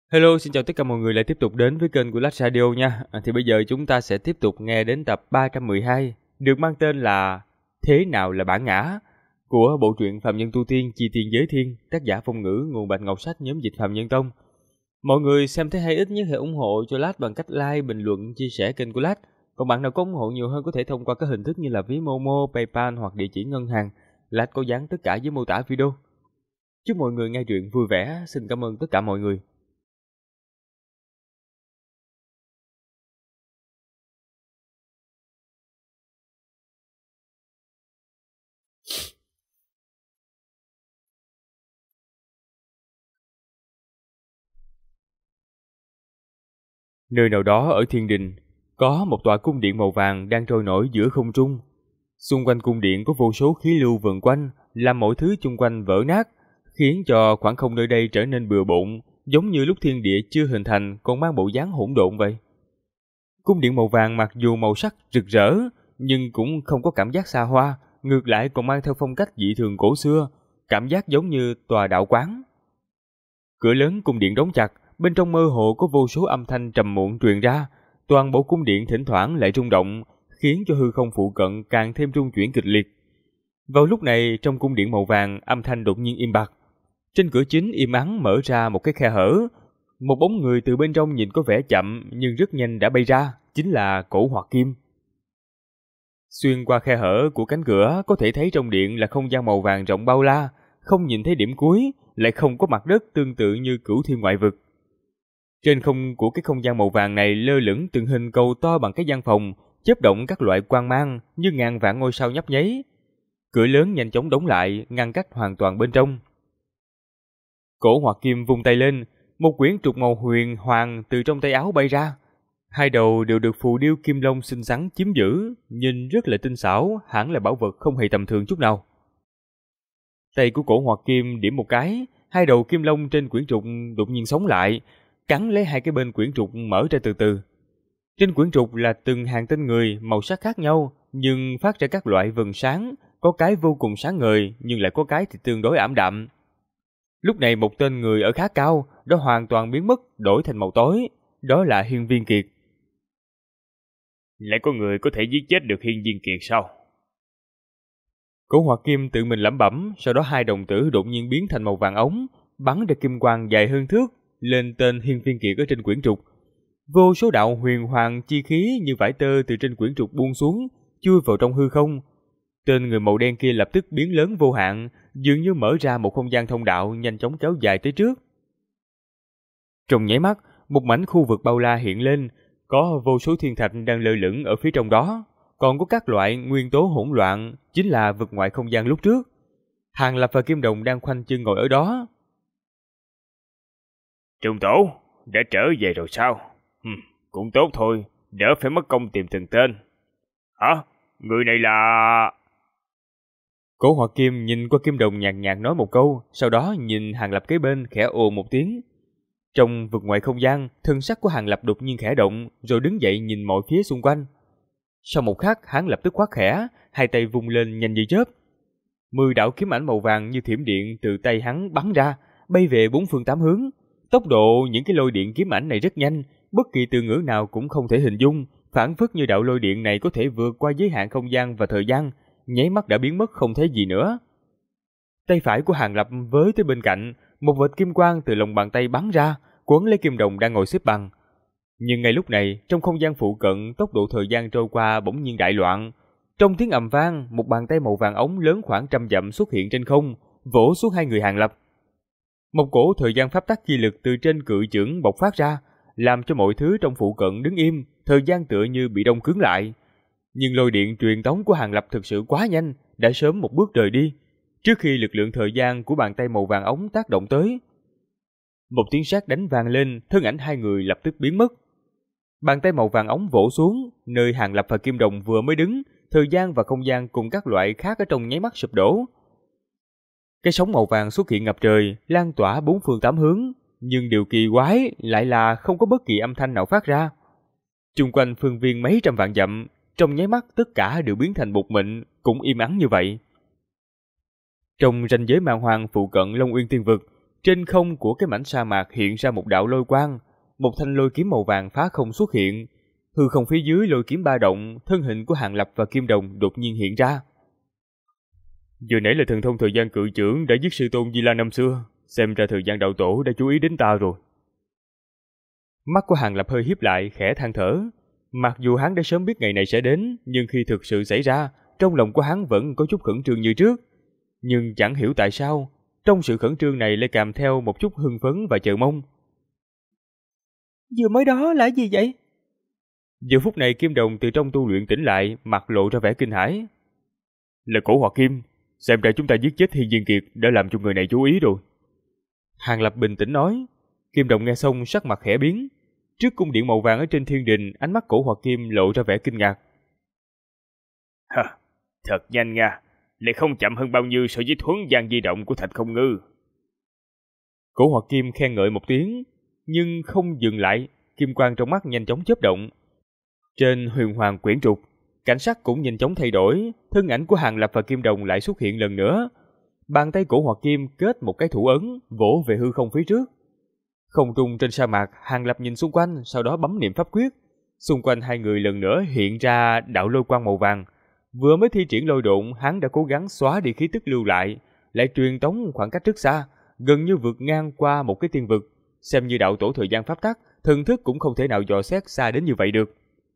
Hello, xin chào tất cả mọi người lại tiếp tục đến với kênh của Lách Radio nha. Thì bây giờ chúng ta sẽ tiếp tục nghe đến tập 312, được mang tên là Thế nào là bản ngã, của bộ truyện Phạm Nhân Tu Tiên Chi Tiên Giới Thiên, tác giả Phong Ngữ, nguồn Bạch Ngọc Sách, nhóm dịch Phạm Nhân Tông. Mọi người xem thấy hay ít nhất hãy ủng hộ cho Lách bằng cách like, bình luận, chia sẻ kênh của Lách. Còn bạn nào có ủng hộ nhiều hơn có thể thông qua các hình thức như là ví Momo, PayPal hoặc địa chỉ ngân hàng. Lách có dán tất cả dưới mô tả video. Chúc mọi người nghe truyện vui vẻ. Xin cảm ơn tất cả mọi người. Nơi nào đó ở thiên đình, có một tòa cung điện màu vàng đang trôi nổi giữa không trung. Xung quanh cung điện có vô số khí lưu vần quanh, làm mọi thứ chung quanh vỡ nát, khiến cho khoảng không nơi đây trở nên bừa bộn, giống như lúc thiên địa chưa hình thành còn mang bộ dáng hỗn độn vậy. Cung điện màu vàng mặc dù màu sắc rực rỡ, nhưng cũng không có cảm giác xa hoa, ngược lại còn mang theo phong cách dị thường cổ xưa, cảm giác giống như tòa đạo quán. Cửa lớn cung điện đóng chặt, bên trong mơ hồ có vô số âm thanh trầm muộn truyền ra, toàn bộ cung điện thỉnh thoảng lại rung động, khiến cho hư không phụ cận càng thêm rung chuyển kịch liệt. Vào lúc này, trong cung điện màu vàng, âm thanh đột nhiên im bặt. Trên cửa chính im ắng mở ra một cái khe hở, một bóng người từ bên trong nhìn có vẻ chậm nhưng rất nhanh đã bay ra, chính là Cổ Hoạt Kim. Xuyên qua khe hở của cánh cửa, có thể thấy trong điện là không gian màu vàng rộng bao la, không nhìn thấy điểm cuối, lại không có mặt đất tương tự như Cửu Thiên ngoại vực. Trên không của cái không gian màu vàng này lơ lửng từng hình cầu to bằng cái gian phòng, chớp động các loại quang mang như ngàn vạn ngôi sao nhấp nháy. Cửa lớn nhanh chóng đóng lại, ngăn cách hoàn toàn bên trong. Cổ Hoạt Kim vung tay lên, một quyển trục màu huyền hoàng từ trong tay áo bay ra. Hai đầu đều được phù điêu kim long xinh xắn chiếm giữ, nhìn rất là tinh xảo, hẳn là bảo vật không hề tầm thường chút nào. Tay của Cổ Hoạt Kim điểm một cái, hai đầu kim long trên quyển trục đột nhiên sống lại, cắn lấy hai cái bên quyển trục mở ra từ từ. Trên quyển trục là từng hàng tên người màu sắc khác nhau, nhưng phát ra các loại vầng sáng, có cái vô cùng sáng ngời, nhưng lại có cái thì tương đối ảm đạm. Lúc này một tên người ở khá cao, đã hoàn toàn biến mất, đổi thành màu tối, đó là Hiên Viên Kiệt. Lại có người có thể giết chết được Hiên Viên Kiệt sao? Cổ Hoạt Kim tự mình lẩm bẩm, sau đó hai đồng tử đột nhiên biến thành màu vàng ống, bắn ra kim quang dài hơn thước lên tên Hiên Viên Kiệt ở trên quyển trục. Vô số đạo huyền hoàng chi khí như vải tơ từ trên quyển trục buông xuống, chui vào trong hư không. Tên người màu đen kia lập tức biến lớn vô hạn, dường như mở ra một không gian thông đạo nhanh chóng kéo dài tới trước. Trong nháy mắt, một mảnh khu vực bao la hiện lên, có vô số thiên thạch đang lơ lửng ở phía trong đó, còn có các loại nguyên tố hỗn loạn, chính là vực ngoại không gian lúc trước. Hàng Lập và Kim Đồng đang khoanh chân ngồi ở đó. Trung Tổ, đã trở về rồi sao? Cũng tốt thôi, đỡ phải mất công tìm từng tên. Hả? Người này là... Cổ Hoạt Kim nhìn qua Kim Đồng nhàn nhạt nói một câu, sau đó nhìn Hàng Lập kế bên khẽ ồ một tiếng. Trong vực ngoại không gian, thân sắc của Hàng Lập đột nhiên khẽ động, rồi đứng dậy nhìn mọi phía xung quanh. Sau một khắc, hắn lập tức quát khẽ, hai tay vung lên nhanh như chớp. 10 đạo kiếm ảnh màu vàng như thiểm điện từ tay hắn bắn ra, bay về bốn phương tám hướng. Tốc độ những cái lôi điện kiếm ảnh này rất nhanh, bất kỳ từ ngữ nào cũng không thể hình dung, phảng phất như đạo lôi điện này có thể vượt qua giới hạn không gian và thời gian, nháy mắt đã biến mất không thấy gì nữa. Tay phải của Hàng Lập với tới bên cạnh, một vệt kim quang từ lòng bàn tay bắn ra, quấn lấy Kim Đồng đang ngồi xếp bằng. Nhưng ngay lúc này, trong không gian phụ cận, tốc độ thời gian trôi qua bỗng nhiên đại loạn. Trong tiếng ầm vang, một bàn tay màu vàng ống lớn khoảng 100 dặm xuất hiện trên không, vỗ xuống hai người Hàng Lập. Một cổ thời gian pháp tắc chi lực từ trên cự chưởng bộc phát ra, làm cho mọi thứ trong phụ cận đứng im, thời gian tựa như bị đông cứng lại. Nhưng lôi điện truyền tống của Hàng Lập thực sự quá nhanh, đã sớm một bước rời đi, trước khi lực lượng thời gian của bàn tay màu vàng ống tác động tới. Một tiếng sét đánh vang lên, thân ảnh hai người lập tức biến mất. Bàn tay màu vàng ống vỗ xuống, nơi Hàng Lập và Kim Đồng vừa mới đứng, thời gian và không gian cùng các loại khác ở trong nháy mắt sụp đổ. Cái sóng màu vàng xuất hiện ngập trời, lan tỏa bốn phương tám hướng, nhưng điều kỳ quái lại là không có bất kỳ âm thanh nào phát ra. Chung quanh phương viên mấy trăm vạn dặm, trong nháy mắt tất cả đều biến thành bột mịn, cũng im ắng như vậy. Trong ranh giới màn hoàng phụ cận Long Uyên Tiên Vực, trên không của cái mảnh sa mạc hiện ra một đạo lôi quang, một thanh lôi kiếm màu vàng phá không xuất hiện. Hư không phía dưới lôi kiếm ba động, thân hình của Hàng Lập và Kim Đồng đột nhiên hiện ra. Vừa nãy là thần thông thời gian cự trưởng đã giết sư tôn Di La năm xưa, xem ra thời gian đạo tổ đã chú ý đến ta rồi. Mắt của Hàng Lập hơi híp lại, khẽ than thở. Mặc dù hắn đã sớm biết ngày này sẽ đến, nhưng khi thực sự xảy ra, trong lòng của hắn vẫn có chút khẩn trương như trước. Nhưng chẳng hiểu tại sao, trong sự khẩn trương này lại kèm theo một chút hưng phấn và chờ mong. Vừa mới đó là gì vậy? Giờ phút này Kim Đồng từ trong tu luyện tỉnh lại, mặt lộ ra vẻ kinh hãi. Là cổ hoặc kim, xem ra chúng ta giết chết Thiên Diên Kiệt đã làm cho người này chú ý rồi. Hàng Lập bình tĩnh nói. Kim Đồng nghe xong sắc mặt khẽ biến. Trước cung điện màu vàng ở trên thiên đình, ánh mắt cổ hoặc kim lộ ra vẻ kinh ngạc. Hả, thật nhanh nha, lại không chậm hơn bao nhiêu so với thuấn gian di động của Thạch Không Ngư. Cổ hoặc kim khen ngợi một tiếng, nhưng không dừng lại, kim quang trong mắt nhanh chóng chớp động. Trên huyền hoàng quyển trục, cảnh sắc cũng nhanh chóng thay đổi, thân ảnh của Hàng Lập và Kim Đồng lại xuất hiện lần nữa. Bàn tay cổ hoặc kim kết một cái thủ ấn, vỗ về hư không phía trước. Không trung trên sa mạc, Hàng Lập nhìn xung quanh, sau đó bấm niệm pháp quyết. Xung quanh hai người lần nữa hiện ra đạo lôi quang màu vàng. Vừa mới thi triển lôi độn, hắn đã cố gắng xóa đi khí tức lưu lại truyền tống khoảng cách rất xa, gần như vượt ngang qua một cái tiên vực. Xem như đạo tổ thời gian pháp tắc, thần thức cũng không thể nào dò xét xa đến như vậy được.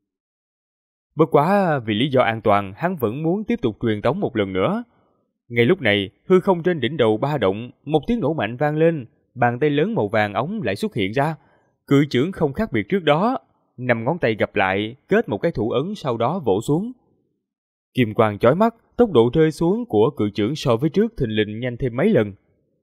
Bất quá vì lý do an toàn, hắn vẫn muốn tiếp tục truyền tống một lần nữa. Ngay lúc này, hư không trên đỉnh đầu ba động, một tiếng nổ mạnh vang lên, bàn tay lớn màu vàng óng lại xuất hiện ra. Cự chưởng không khác biệt trước đó, 5 ngón tay gặp lại, kết một cái thủ ấn sau đó vỗ xuống. Kim quang chói mắt, tốc độ rơi xuống của cự chưởng so với trước thình lình nhanh thêm mấy lần.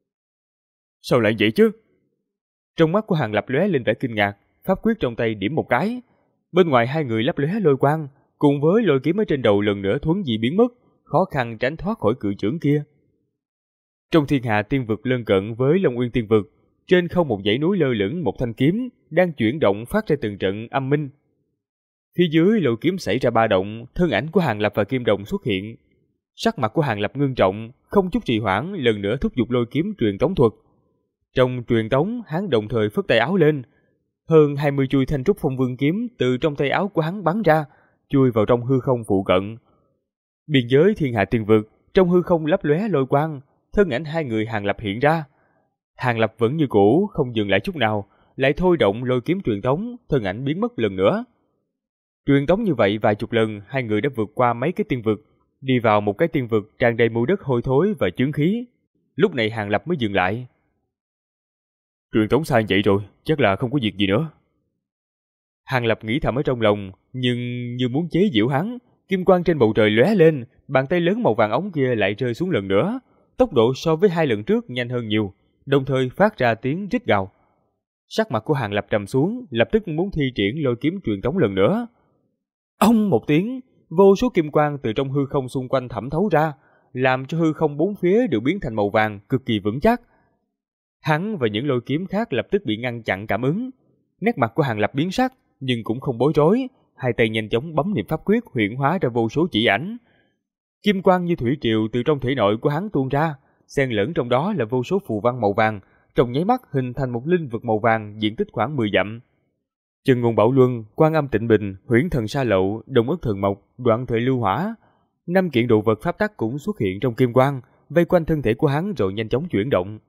Sao lại vậy chứ? Trong mắt của Hàng Lập lóe lên vẻ kinh ngạc, pháp quyết trong tay điểm một cái. Bên ngoài hai người lấp lóe lôi quang, cùng với lôi kiếm ở trên đầu lần nữa thuấn di biến mất, khó khăn tránh thoát khỏi cự chưởng kia. Trong thiên hà tiên vực lân cận với Long Uyên tiên vực, trên không một dãy núi lơ lửng một thanh kiếm đang chuyển động phát ra từng trận âm minh. Phía dưới lôi kiếm xảy ra ba động, thân ảnh của Hàng Lập và Kim Đồng xuất hiện. Sắc mặt của Hàng Lập ngưng trọng, không chút trì hoãn, lần nữa thúc giục lôi kiếm truyền tống thuật. Trong truyền tống, hắn đồng thời phất tay áo lên, hơn 20 chuôi thanh trúc phong vương kiếm từ trong tay áo của hắn bắn ra, chui vào trong hư không phụ cận. Biên giới thiên hạ tiên vực, trong hư không lấp lóe lôi quang, thân ảnh hai người Hàng Lập hiện ra. Hàng Lập vẫn như cũ, không dừng lại chút nào, lại thôi động lôi kiếm truyền tống, thân ảnh biến mất lần nữa. Truyền tống như vậy vài chục lần, hai người đã vượt qua mấy cái tiên vực, đi vào một cái tiên vực tràn đầy mùi đất hôi thối và chướng khí. Lúc này Hàng Lập mới dừng lại. Truyền tống xa vậy rồi, chắc là không có việc gì nữa. Hàng Lập nghĩ thầm ở trong lòng, nhưng như muốn chế giễu hắn, kim quang trên bầu trời lóe lên, bàn tay lớn màu vàng óng kia lại rơi xuống lần nữa, tốc độ so với hai lần trước nhanh hơn nhiều, đồng thời phát ra tiếng rít gào. Sắc mặt của Hàng Lập trầm xuống, lập tức muốn thi triển lôi kiếm truyền tống lần nữa. Ông một tiếng, vô số kim quang từ trong hư không xung quanh thẩm thấu ra, làm cho hư không bốn phía đều biến thành màu vàng, cực kỳ vững chắc. Hắn và những lôi kiếm khác lập tức bị ngăn chặn cảm ứng. Nét mặt của Hàng Lập biến sắc, nhưng cũng không bối rối, hai tay nhanh chóng bấm niệm pháp quyết huyễn hóa ra vô số chỉ ảnh. Kim quang như thủy triều từ trong thể nội của hắn tuôn ra, xen lẫn trong đó là vô số phù văn màu vàng, trong nháy mắt hình thành một linh vực màu vàng diện tích khoảng 10 dặm. Chân ngôn bảo luân, quan âm tịnh bình, huyễn thần sa lậu, đồng ức thần mộc, đoạn thời lưu hỏa, 5 kiện đồ vật pháp tắc cũng xuất hiện trong kim quang, vây quanh thân thể của hắn rồi nhanh chóng chuyển động.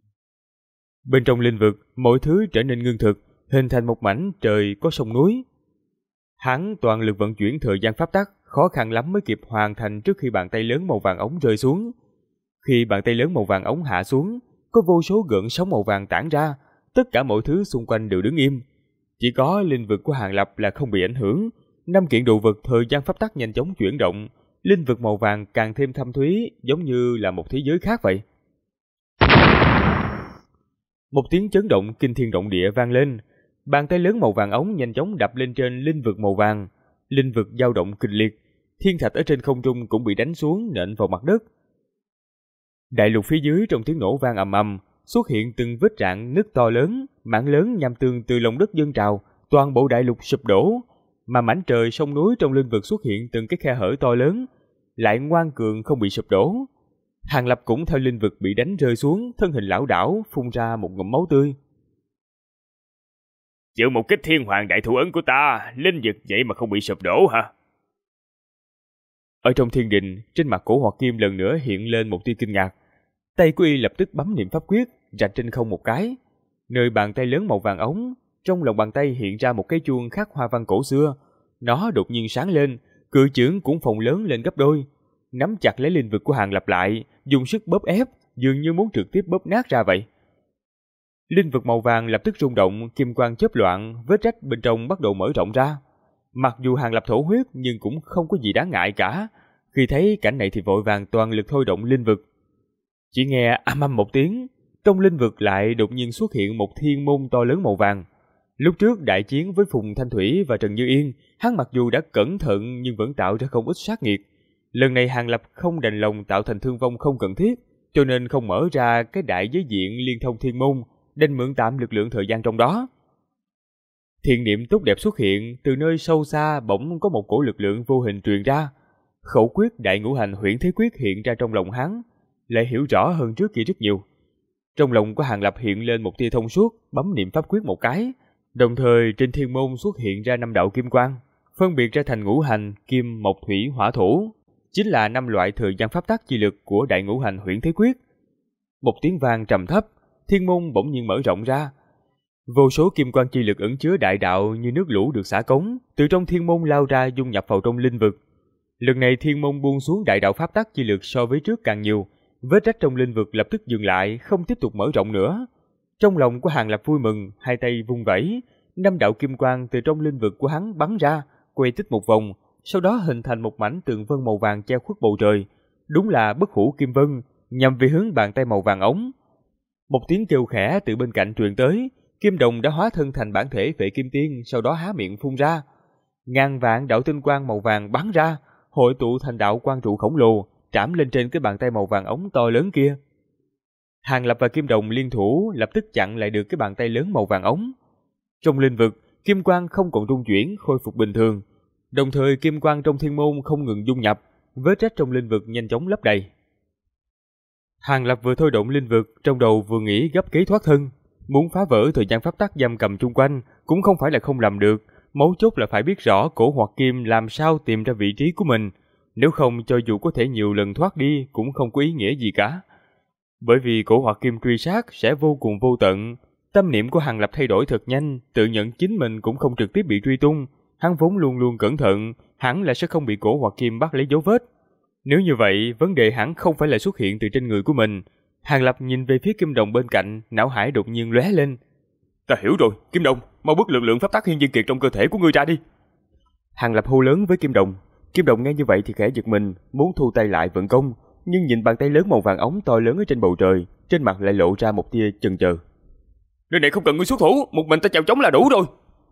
Bên trong linh vực, mọi thứ trở nên ngưng thực, hình thành một mảnh trời có sông núi. Hắn toàn lực vận chuyển thời gian pháp tắc, khó khăn lắm mới kịp hoàn thành trước khi bàn tay lớn màu vàng ống rơi xuống. Khi bàn tay lớn màu vàng ống hạ xuống, có vô số gợn sóng màu vàng tản ra, tất cả mọi thứ xung quanh đều đứng im. Chỉ có linh vực của Hàng Lập là không bị ảnh hưởng. 5 kiện đồ vật thời gian pháp tắc nhanh chóng chuyển động, linh vực màu vàng càng thêm thâm thúy, giống như là một thế giới khác vậy. Một tiếng chấn động kinh thiên động địa vang lên, bàn tay lớn màu vàng ống nhanh chóng đập lên trên linh vực màu vàng, linh vực dao động kịch liệt, thiên thạch ở trên không trung cũng bị đánh xuống nện vào mặt đất. Đại lục phía dưới trong tiếng nổ vang ầm ầm, xuất hiện từng vết rạn nứt to lớn, mảng lớn nham tương từ lòng đất dâng trào, toàn bộ đại lục sụp đổ, mà mảnh trời sông núi trong linh vực xuất hiện từng cái khe hở to lớn, lại ngoan cường không bị sụp đổ. Hàng Lập cũng theo linh vực bị đánh rơi xuống, thân hình lảo đảo, phun ra một ngụm máu tươi. Chịu một kích thiên hoàng đại thủ ấn của ta, linh vực vậy mà không bị sụp đổ hả? Ở trong thiên đình, trên mặt Cổ Hoạt Kim lần nữa hiện lên một tia kinh ngạc. Tay của y lập tức bấm niệm pháp quyết, rạch trên không một cái. Nơi bàn tay lớn màu vàng ống, trong lòng bàn tay hiện ra một cái chuông khắc hoa văn cổ xưa. Nó đột nhiên sáng lên, cự chưởng cũng phồng lớn lên gấp đôi. Nắm chặt lấy linh vực của Hàng Lập lại, dùng sức bóp ép, dường như muốn trực tiếp bóp nát ra vậy. Linh vực màu vàng lập tức rung động, kim quang chớp loạn, vết rách bên trong bắt đầu mở rộng ra. Mặc dù Hàng Lập thổ huyết nhưng cũng không có gì đáng ngại cả. Khi thấy cảnh này thì vội vàng toàn lực thôi động linh vực. Chỉ nghe ầm ầm một tiếng, trong linh vực lại đột nhiên xuất hiện một thiên môn to lớn màu vàng. Lúc trước đại chiến với Phùng Thanh Thủy và Trần Như Yên, hắn mặc dù đã cẩn thận nhưng vẫn tạo ra không ít sát nghiệt. Lần này Hàng Lập không đành lòng tạo thành thương vong không cần thiết, cho nên không mở ra cái đại giới diện liên thông thiên môn, đành mượn tạm lực lượng thời gian trong đó. Thiện niệm tốt đẹp xuất hiện, từ nơi sâu xa bỗng có một cổ lực lượng vô hình truyền ra. Khẩu quyết đại ngũ hành huyễn thế quyết hiện ra trong lòng hắn, lại hiểu rõ hơn trước kia rất nhiều. Trong lòng của Hàng Lập hiện lên một tia thông suốt, bấm niệm pháp quyết một cái, đồng thời trên thiên môn xuất hiện ra 5 đạo kim quang, phân biệt ra thành ngũ hành, kim, mộc, thủy, hỏa, thổ, chính là 5 loại thời gian pháp tắc chi lực của đại ngũ hành huyễn thế quyết. Một tiếng vang trầm thấp, thiên môn bỗng nhiên mở rộng ra. Vô số kim quang chi lực ẩn chứa đại đạo như nước lũ được xả cống, từ trong thiên môn lao ra dung nhập vào trong linh vực. Lần này thiên môn buông xuống đại đạo pháp tắc chi lực so với trước càng nhiều, vết rách trong linh vực lập tức dừng lại, không tiếp tục mở rộng nữa. Trong lòng của Hàng Lập vui mừng, hai tay vung vẩy, 5 đạo kim quang từ trong linh vực của hắn bắn ra, quay tích một vòng, sau đó hình thành một mảnh tường vân màu vàng che khuất bầu trời. Đúng là bất hủ kim vân, nhằm về hướng bàn tay màu vàng ống. Một tiếng kêu khẽ từ bên cạnh truyền tới, kim đồng đã hóa thân thành bản thể Vệ Kim Tiên, sau đó há miệng phun ra. Ngàn vạn đạo tinh quang màu vàng bắn ra, hội tụ thành đạo quang trụ khổng lồ, trảm lên trên cái bàn tay màu vàng ống to lớn kia. Hàng Lập và kim đồng liên thủ lập tức chặn lại được cái bàn tay lớn màu vàng ống. Trong linh vực, kim quang không còn rung chuyển, khôi phục bình thường. Đồng thời kim quang trong thiên môn không ngừng dung nhập, vết rách trong linh vực nhanh chóng lấp đầy. Hàng Lập vừa thôi động linh vực, trong đầu vừa nghĩ gấp kế thoát thân. Muốn phá vỡ thời gian pháp tắc giam cầm chung quanh cũng không phải là không làm được, mấu chốt là phải biết rõ Cổ Hoạt Kim làm sao tìm ra vị trí của mình. Nếu không, cho dù có thể nhiều lần thoát đi cũng không có ý nghĩa gì cả. Bởi vì Cổ Hoạt Kim truy sát sẽ vô cùng vô tận. Tâm niệm của Hàng Lập thay đổi thật nhanh, tự nhận chính mình cũng không trực tiếp bị truy tung. Hắn vốn luôn luôn cẩn thận, hẳn là sẽ không bị Cổ Hoạt Kim bắt lấy dấu vết. Nếu như vậy, vấn đề hẳn không phải là xuất hiện từ trên người của mình. Hàng Lập nhìn về phía kim đồng bên cạnh, não hải đột nhiên lóe lên. Ta hiểu rồi, kim đồng, mau bức lực lượng pháp tắc hiên viên kiệt trong cơ thể của ngươi ra đi. Hàng Lập hô lớn với kim đồng. Kim đồng nghe như vậy thì khẽ giật mình, muốn thu tay lại vận công, nhưng nhìn bàn tay lớn màu vàng ống to lớn ở trên bầu trời, trên mặt lại lộ ra một tia chần chờ. Nơi này không cần ngươi xuất thủ, một mình ta chèo chống là đủ rồi.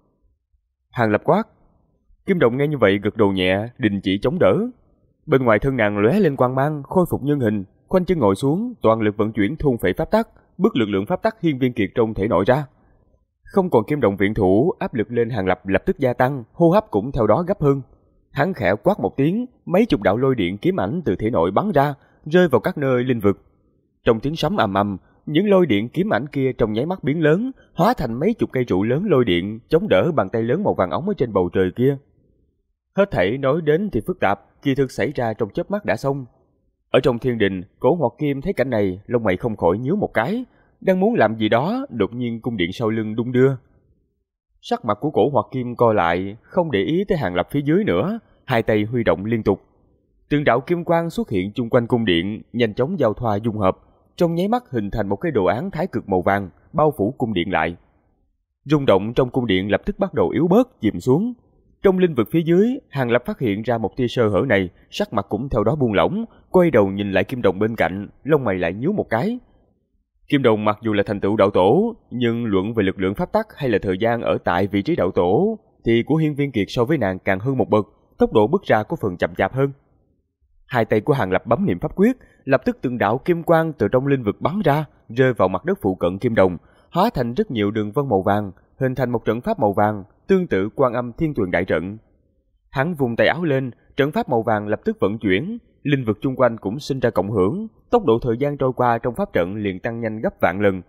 Hàng Lập quát. Kim đồng nghe như vậy gật đầu nhẹ, đình chỉ chống đỡ. Bên ngoài thân nàng lóe lên quang mang, khôi phục nhân hình, khoanh chân ngồi xuống, toàn lực vận chuyển thôn phệ pháp tắc, bức lực lượng pháp tắc hiên viên kiệt trong thể nội ra. Không còn kim đồng viện thủ, áp lực lên Hàng Lập lập tức gia tăng, hô hấp cũng theo đó gấp hơn. Hắn khẽ quát một tiếng, mấy chục đạo lôi điện kiếm ảnh từ thể nội bắn ra, rơi vào các nơi linh vực. Trong tiếng sấm ầm ầm, những lôi điện kiếm ảnh kia trong nháy mắt biến lớn, hóa thành mấy chục cây trụ lớn lôi điện, chống đỡ bàn tay lớn màu vàng ống ở trên bầu trời kia. Hết thảy nói đến thì phức tạp, kỳ thực xảy ra trong chớp mắt đã xong. Ở trong thiên đình, Cổ Hoạt Kim thấy cảnh này, lông mày không khỏi nhíu một cái, đang muốn làm gì đó, đột nhiên cung điện sau lưng đung đưa. Sắc mặt của Cổ Hoạt Kim co lại, không để ý tới Hàng Lập phía dưới nữa, hai tay huy động liên tục. Từng đạo kim quang xuất hiện chung quanh cung điện, nhanh chóng giao thoa dung hợp, trong nháy mắt hình thành một cái đồ án thái cực màu vàng, bao phủ cung điện lại. Rung động trong cung điện lập tức bắt đầu yếu bớt, chìm xuống. Trong linh vực phía dưới, Hàng Lập phát hiện ra một tia sơ hở này, sắc mặt cũng theo đó buông lỏng, quay đầu nhìn lại kim đồng bên cạnh, lông mày lại nhíu một cái. Kim đồng mặc dù là thành tựu đạo tổ, nhưng luận về lực lượng pháp tắc hay là thời gian ở tại vị trí đạo tổ, thì của hiên viên kiệt so với nàng càng hơn một bậc, tốc độ bước ra có phần chậm chạp hơn. Hai tay của Hàng Lập bấm niệm pháp quyết, lập tức từng đạo kim quang từ trong linh vực bắn ra, rơi vào mặt đất phụ cận kim đồng, hóa thành rất nhiều đường vân màu vàng, hình thành một trận pháp màu vàng, tương tự Quan Âm Thiên Tuyền đại trận. Hắn vùng tay áo lên, trận pháp màu vàng lập tức vận chuyển, linh vực chung quanh cũng sinh ra cộng hưởng, tốc độ thời gian trôi qua trong pháp trận liền tăng nhanh gấp vạn lần.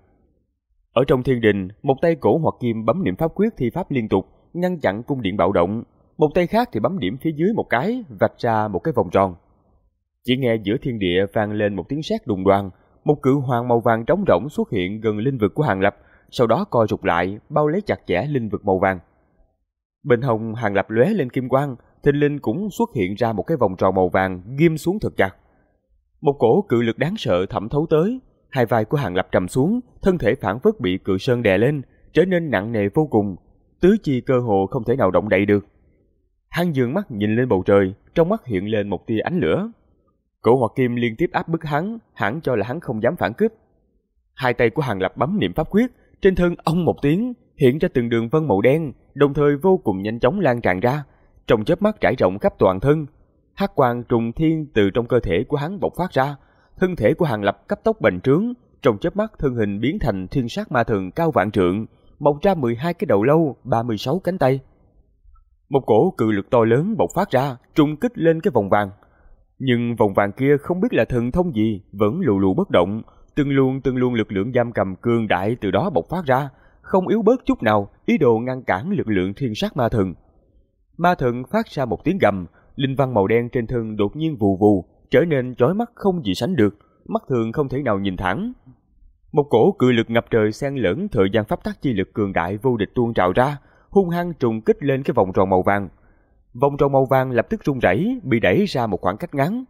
Ở trong thiên đình, một tay Cổ Hoặc Kim bấm niệm pháp quyết thi pháp liên tục, ngăn chặn cung điện bạo động, một tay khác thì bấm điểm phía dưới một cái, vạch ra một cái vòng tròn. Chỉ nghe giữa thiên địa vang lên một tiếng sét đùng đoàng, một cự hoàng màu vàng trống rỗng xuất hiện gần linh vực của Hàng Lập, sau đó co rụt lại, bao lấy chặt chẽ linh vực màu vàng. Bên hông Hàng Lập lóe lên kim quang, thình lình cũng xuất hiện ra một cái vòng tròn màu vàng ghim xuống thật chặt. Một cổ cự lực đáng sợ thẩm thấu tới, hai vai của Hàng Lập trầm xuống, thân thể phảng phất bị cự sơn đè lên, trở nên nặng nề vô cùng, tứ chi cơ hồ không thể nào động đậy được. Hắn dương mắt nhìn lên bầu trời, trong mắt hiện lên một tia ánh lửa. Cổ Hoặc Kim liên tiếp áp bức hắn, hẳn cho là hắn không dám phản kích. Hai tay của Hàng Lập bấm niệm pháp quyết, trên thân ông một tiếng hiện ra từng đường vân màu đen, đồng thời vô cùng nhanh chóng lan tràn ra, trong chớp mắt trải rộng khắp toàn thân. Hắc quang trùng thiên từ trong cơ thể của hắn bộc phát ra, thân thể của Hàng Lập cấp tốc bành trướng, trong chớp mắt thân hình biến thành thiên sát ma thần cao vạn trượng, mọc ra 12 cái đầu lâu, 36 cánh tay. Một cổ cự lực to lớn bộc phát ra, trùng kích lên cái vòng vàng. Nhưng vòng vàng kia không biết là thần thông gì, vẫn lù lù bất động, từng luồng lực lượng giam cầm cường đại từ đó bộc phát ra, không yếu bớt chút nào, ý đồ ngăn cản lực lượng thiên sát ma thần. Ma thần phát ra một tiếng gầm, linh văn màu đen trên thân đột nhiên vù vù, trở nên chói mắt không gì sánh được, mắt thường không thể nào nhìn thẳng. Một cổ cự lực ngập trời xen lẫn thời gian pháp tắc chi lực cường đại vô địch tuôn trào ra, hung hăng trùng kích lên cái vòng tròn màu vàng. Vòng tròn màu vàng lập tức rung rẩy, bị đẩy ra một khoảng cách ngắn.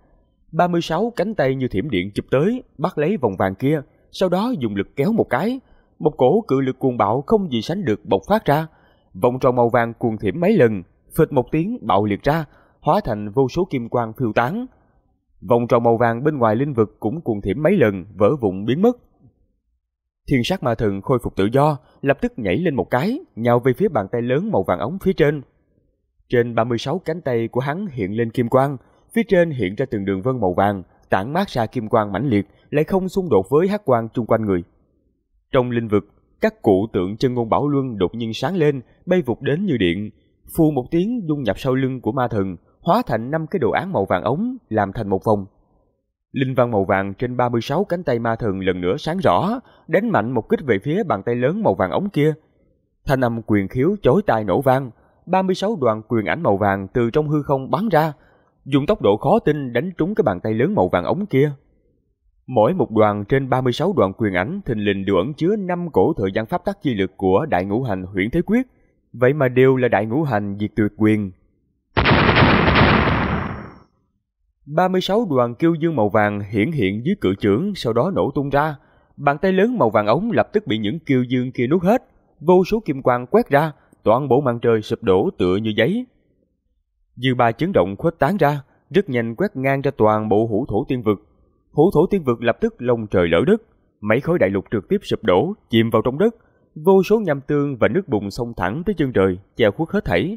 36 cánh tay như thiểm điện chụp tới, bắt lấy vòng vàng kia, sau đó dùng lực kéo một cái. Một cổ cự lực cuồng bạo không gì sánh được bộc phát ra. Vòng tròn màu vàng cuồng thiểm mấy lần, phịch một tiếng bạo liệt ra, hóa thành vô số kim quang phiêu tán. Vòng tròn màu vàng bên ngoài linh vực cũng cuồng thiểm mấy lần, vỡ vụn biến mất. Thiên sát ma thần khôi phục tự do, lập tức nhảy lên một cái, nhào về phía bàn tay lớn màu vàng ống phía trên. Trên 36 cánh tay của hắn hiện lên kim quang, phía trên hiện ra từng đường vân màu vàng, tản mát ra kim quang mãnh liệt, lại không xung đột với hắc quang chung quanh người. Trong linh vực, các cụ tượng chân ngôn bảo luân đột nhiên sáng lên, bay vụt đến như điện, phù một tiếng dung nhập sau lưng của ma thần, hóa thành 5 cái đồ án màu vàng ống, làm thành một vòng. Linh văn màu vàng trên 36 cánh tay ma thần lần nữa sáng rõ, đánh mạnh một kích về phía bàn tay lớn màu vàng ống kia. Thanh âm quyền khiếu chói tai nổ vang, 36 đoàn quyền ảnh màu vàng từ trong hư không bắn ra, dùng tốc độ khó tin đánh trúng cái bàn tay lớn màu vàng ống kia. Mỗi một đoàn trên 36 đoàn quyền ảnh thình lình đều ẩn chứa 5 cổ thời gian pháp tắc chi lực của Đại Ngũ Hành Huyễn Thế Quyết, vậy mà đều là Đại Ngũ Hành Diệt Tuyệt Quyền. 36 đoàn kiêu dương màu vàng hiển hiện dưới cự chưởng, sau đó nổ tung ra. Bàn tay lớn màu vàng ống lập tức bị những kiêu dương kia nuốt hết, vô số kim quang quét ra, toàn bộ màn trời sụp đổ tựa như giấy. Dư ba chấn động khuếch tán ra, rất nhanh quét ngang ra toàn bộ Hữu Thổ Tiên Vực. Hữu Thổ Tiên Vực lập tức lông trời lở đất, mấy khối đại lục trực tiếp sụp đổ, chìm vào trong đất, vô số nham tương và nước bùn xông thẳng tới chân trời, che khuất hết thảy.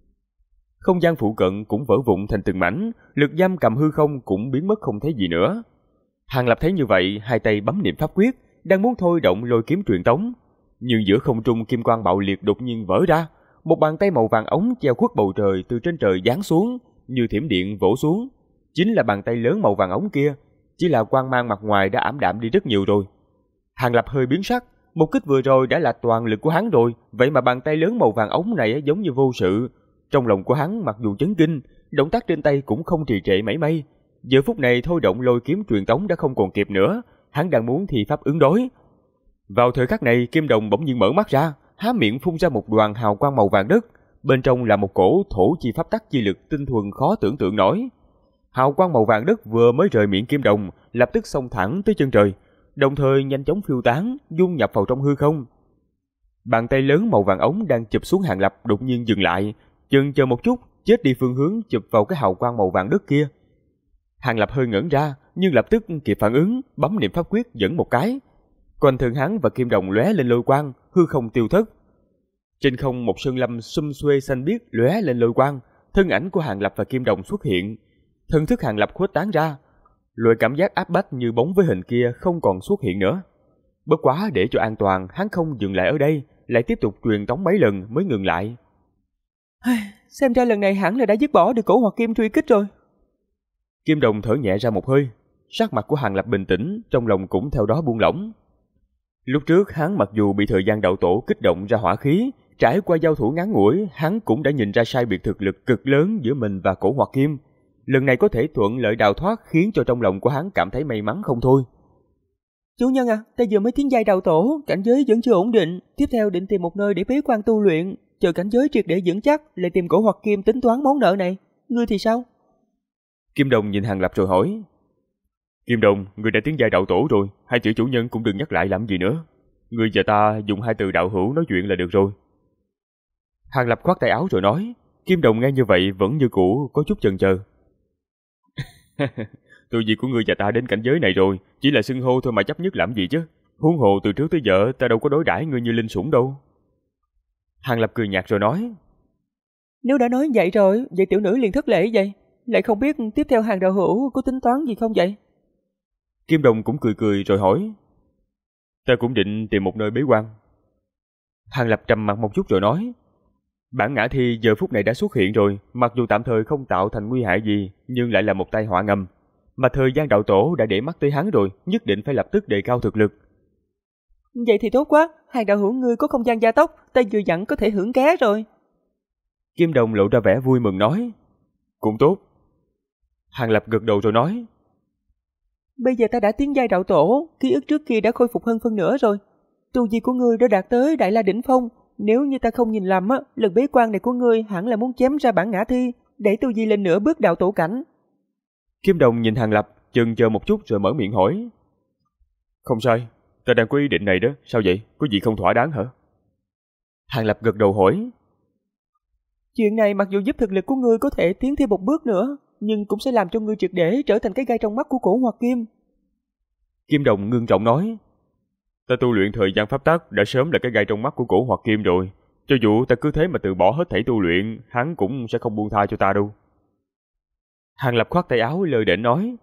Không gian phụ cận cũng vỡ vụn thành từng mảnh, lực giam cầm hư không cũng biến mất không thấy gì nữa. Hàng Lập thấy như vậy, hai tay bấm niệm pháp quyết, đang muốn thôi động lôi kiếm truyền tống, nhưng giữa không trung kim quang bạo liệt đột nhiên vỡ ra, một bàn tay màu vàng ống treo khuất bầu trời từ trên trời giáng xuống, như thiểm điện vỗ xuống. Chính là bàn tay lớn màu vàng ống kia, chỉ là quang mang mặt ngoài đã ảm đạm đi rất nhiều rồi. Hàng Lập hơi biến sắc, một kích vừa rồi đã là toàn lực của hắn rồi, vậy mà bàn tay lớn màu vàng ống này giống như vô sự. Trong lòng của hắn mặc dù chấn kinh, động tác trên tay cũng không trì trệ mảy may. Giờ phút này thôi động lôi kiếm truyền tống đã không còn kịp nữa, hắn đang muốn thi pháp ứng đối. Vào thời khắc này, Kim Đồng bỗng nhiên mở mắt ra, há miệng phun ra một đoàn hào quang màu vàng đất, bên trong là một cổ thổ chi pháp tắc chi lực tinh thuần khó tưởng tượng nổi. Hào quang màu vàng đất vừa mới rời miệng Kim Đồng, lập tức xông thẳng tới chân trời, đồng thời nhanh chóng phiêu tán, dung nhập vào trong hư không. Bàn tay lớn màu vàng ống đang chụp xuống Hàng Lập đột nhiên dừng lại, chần chờ một chút, chết đi phương hướng chụp vào cái hào quang màu vàng đất kia. Hàng Lập hơi ngẩn ra, nhưng lập tức kịp phản ứng, bấm niệm pháp quyết dẫn một cái. Quanh thân hắn và Kim Đồng lóe lên lôi quang, hư không tiêu thất. Trên không một sơn lâm xum xuê xanh biếc lóe lên lôi quang, thân ảnh của Hàng Lập và Kim Đồng xuất hiện. Thần thức Hàng Lập khuếch tán ra, loại cảm giác áp bách như bóng với hình kia không còn xuất hiện nữa. Bất quá để cho an toàn, hắn không dừng lại ở đây, lại tiếp tục truyền tống mấy lần mới ngừng lại. Xem ra lần này hẳn là đã dứt bỏ được Cổ Hoặc Kim truy kích rồi. Kim Đồng thở nhẹ ra một hơi, sắc mặt của Hàng Lập bình tĩnh, trong lòng cũng theo đó buông lỏng. Lúc trước hắn mặc dù bị thời gian đạo tổ kích động ra hỏa khí, trải qua giao thủ ngắn ngủi, hắn cũng đã nhìn ra sai biệt thực lực cực lớn giữa mình và Cổ Hoặc Kim. Lần này có thể thuận lợi đào thoát khiến cho trong lòng của hắn cảm thấy may mắn không thôi. Chủ nhân à, ta vừa mới tiến giai đạo tổ, cảnh giới vẫn chưa ổn định, tiếp theo định tìm một nơi để bế quan tu luyện, chờ cảnh giới triệt để vững chắc, lại tìm Cổ Hoặc Kim tính toán món nợ này. Ngươi thì sao? Kim Đồng nhìn Hàng Lập rồi hỏi. Kim Đồng, người đã tiến giai đạo tổ rồi, hai chữ chủ nhân cũng đừng nhắc lại làm gì nữa. Người và ta dùng hai từ đạo hữu nói chuyện là được rồi. Hàng Lập khoát tay áo rồi nói. Kim Đồng nghe như vậy vẫn như cũ, có chút chần chờ. Tu vi của ngươi và ta đến cảnh giới này rồi, chỉ là xưng hô thôi mà chấp nhất làm gì chứ. Huống hồ từ trước tới giờ ta đâu có đối đãi ngươi như linh sủng đâu. Hàng Lập cười nhạt rồi nói. Nếu đã nói vậy rồi, vậy tiểu nữ liền thất lễ vậy. Lại không biết tiếp theo Hàng đạo hữu có tính toán gì không vậy? Kim Đồng cũng cười cười rồi hỏi. Ta cũng định tìm một nơi bế quan. Hàng Lập trầm mặt một chút rồi nói. Bản ngã thi giờ phút này đã xuất hiện rồi, mặc dù tạm thời không tạo thành nguy hại gì, nhưng lại là một tai họa ngầm. Mà thời gian đạo tổ đã để mắt tới hắn rồi, nhất định phải lập tức đề cao thực lực. Vậy thì tốt quá, Hàng đạo hữu ngươi có không gian gia tốc, ta vừa dặn có thể hưởng ké rồi. Kim Đồng lộ ra vẻ vui mừng nói. Cũng tốt. Hàng Lập gật đầu rồi nói. Bây giờ ta đã tiến giai đạo tổ, ký ức trước kia đã khôi phục hơn phân nửa rồi. Tu vi của ngươi đã đạt tới Đại La đỉnh phong, nếu như ta không nhìn lầm á, lần bế quan này của ngươi hẳn là muốn chém ra bản ngã thi, để tu vi lên nửa bước đạo tổ cảnh. Kim Đồng nhìn Hàng Lập, chần chờ một chút rồi mở miệng hỏi. Không sai, ta đang có ý định này đó, sao vậy? Có gì không thỏa đáng hả? Hàng Lập gật đầu hỏi. Chuyện này mặc dù giúp thực lực của ngươi có thể tiến thêm một bước nữa, nhưng cũng sẽ làm cho ngươi triệt để trở thành cái gai trong mắt của Cổ Hoặc Kim. Kim Đồng ngưng trọng nói. Ta tu luyện thời gian pháp tắc đã sớm là cái gai trong mắt của Cổ Hoặc Kim rồi. Cho dù ta cứ thế mà từ bỏ hết thảy tu luyện, hắn cũng sẽ không buông tha cho ta đâu. Hàng Lập khoát tay áo lơ đễnh nói.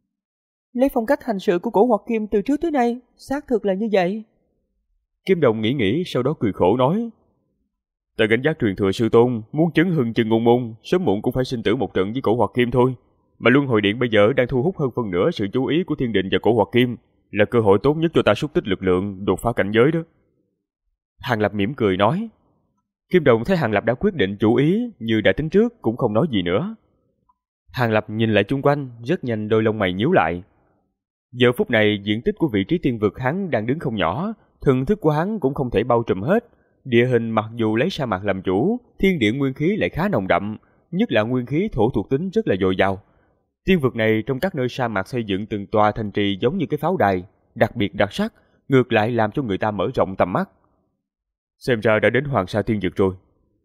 Lấy phong cách hành sự của Cổ Hoặc Kim từ trước tới nay, xác thực là như vậy. Kim Đồng nghĩ sau đó cười khổ nói. Ta gánh giác truyền thừa sư tôn, muốn chấn hưng chân ngôn môn, sớm muộn cũng phải sinh tử một trận với Cổ Hoặc Kim thôi. Mà Luân Hồi Điện bây giờ đang thu hút hơn phân nửa sự chú ý của Thiên Đình và Cổ Hoặc Kim, là cơ hội tốt nhất cho ta xúc tích lực lượng, đột phá cảnh giới đó. Hàng Lập mỉm cười nói. Kim Đồng thấy Hàng Lập đã quyết định chủ ý, như đã tính trước cũng không nói gì nữa. Hàng Lập nhìn lại chung quanh, rất nhanh đôi lông mày nhíu lại. Giờ phút này diện tích của vị trí tiên vực hắn đang đứng không nhỏ, thần thức của hắn cũng không thể bao trùm hết. Địa hình mặc dù lấy sa mạc làm chủ, thiên địa nguyên khí lại khá nồng đậm, nhất là nguyên khí thổ thuộc tính rất là dồi dào. Tiên vực này trong các nơi sa mạc xây dựng từng tòa thành trì giống như cái pháo đài, đặc biệt đặc sắc, ngược lại làm cho người ta mở rộng tầm mắt. Xem ra đã đến Hoàng Sa Tiên Vực rồi.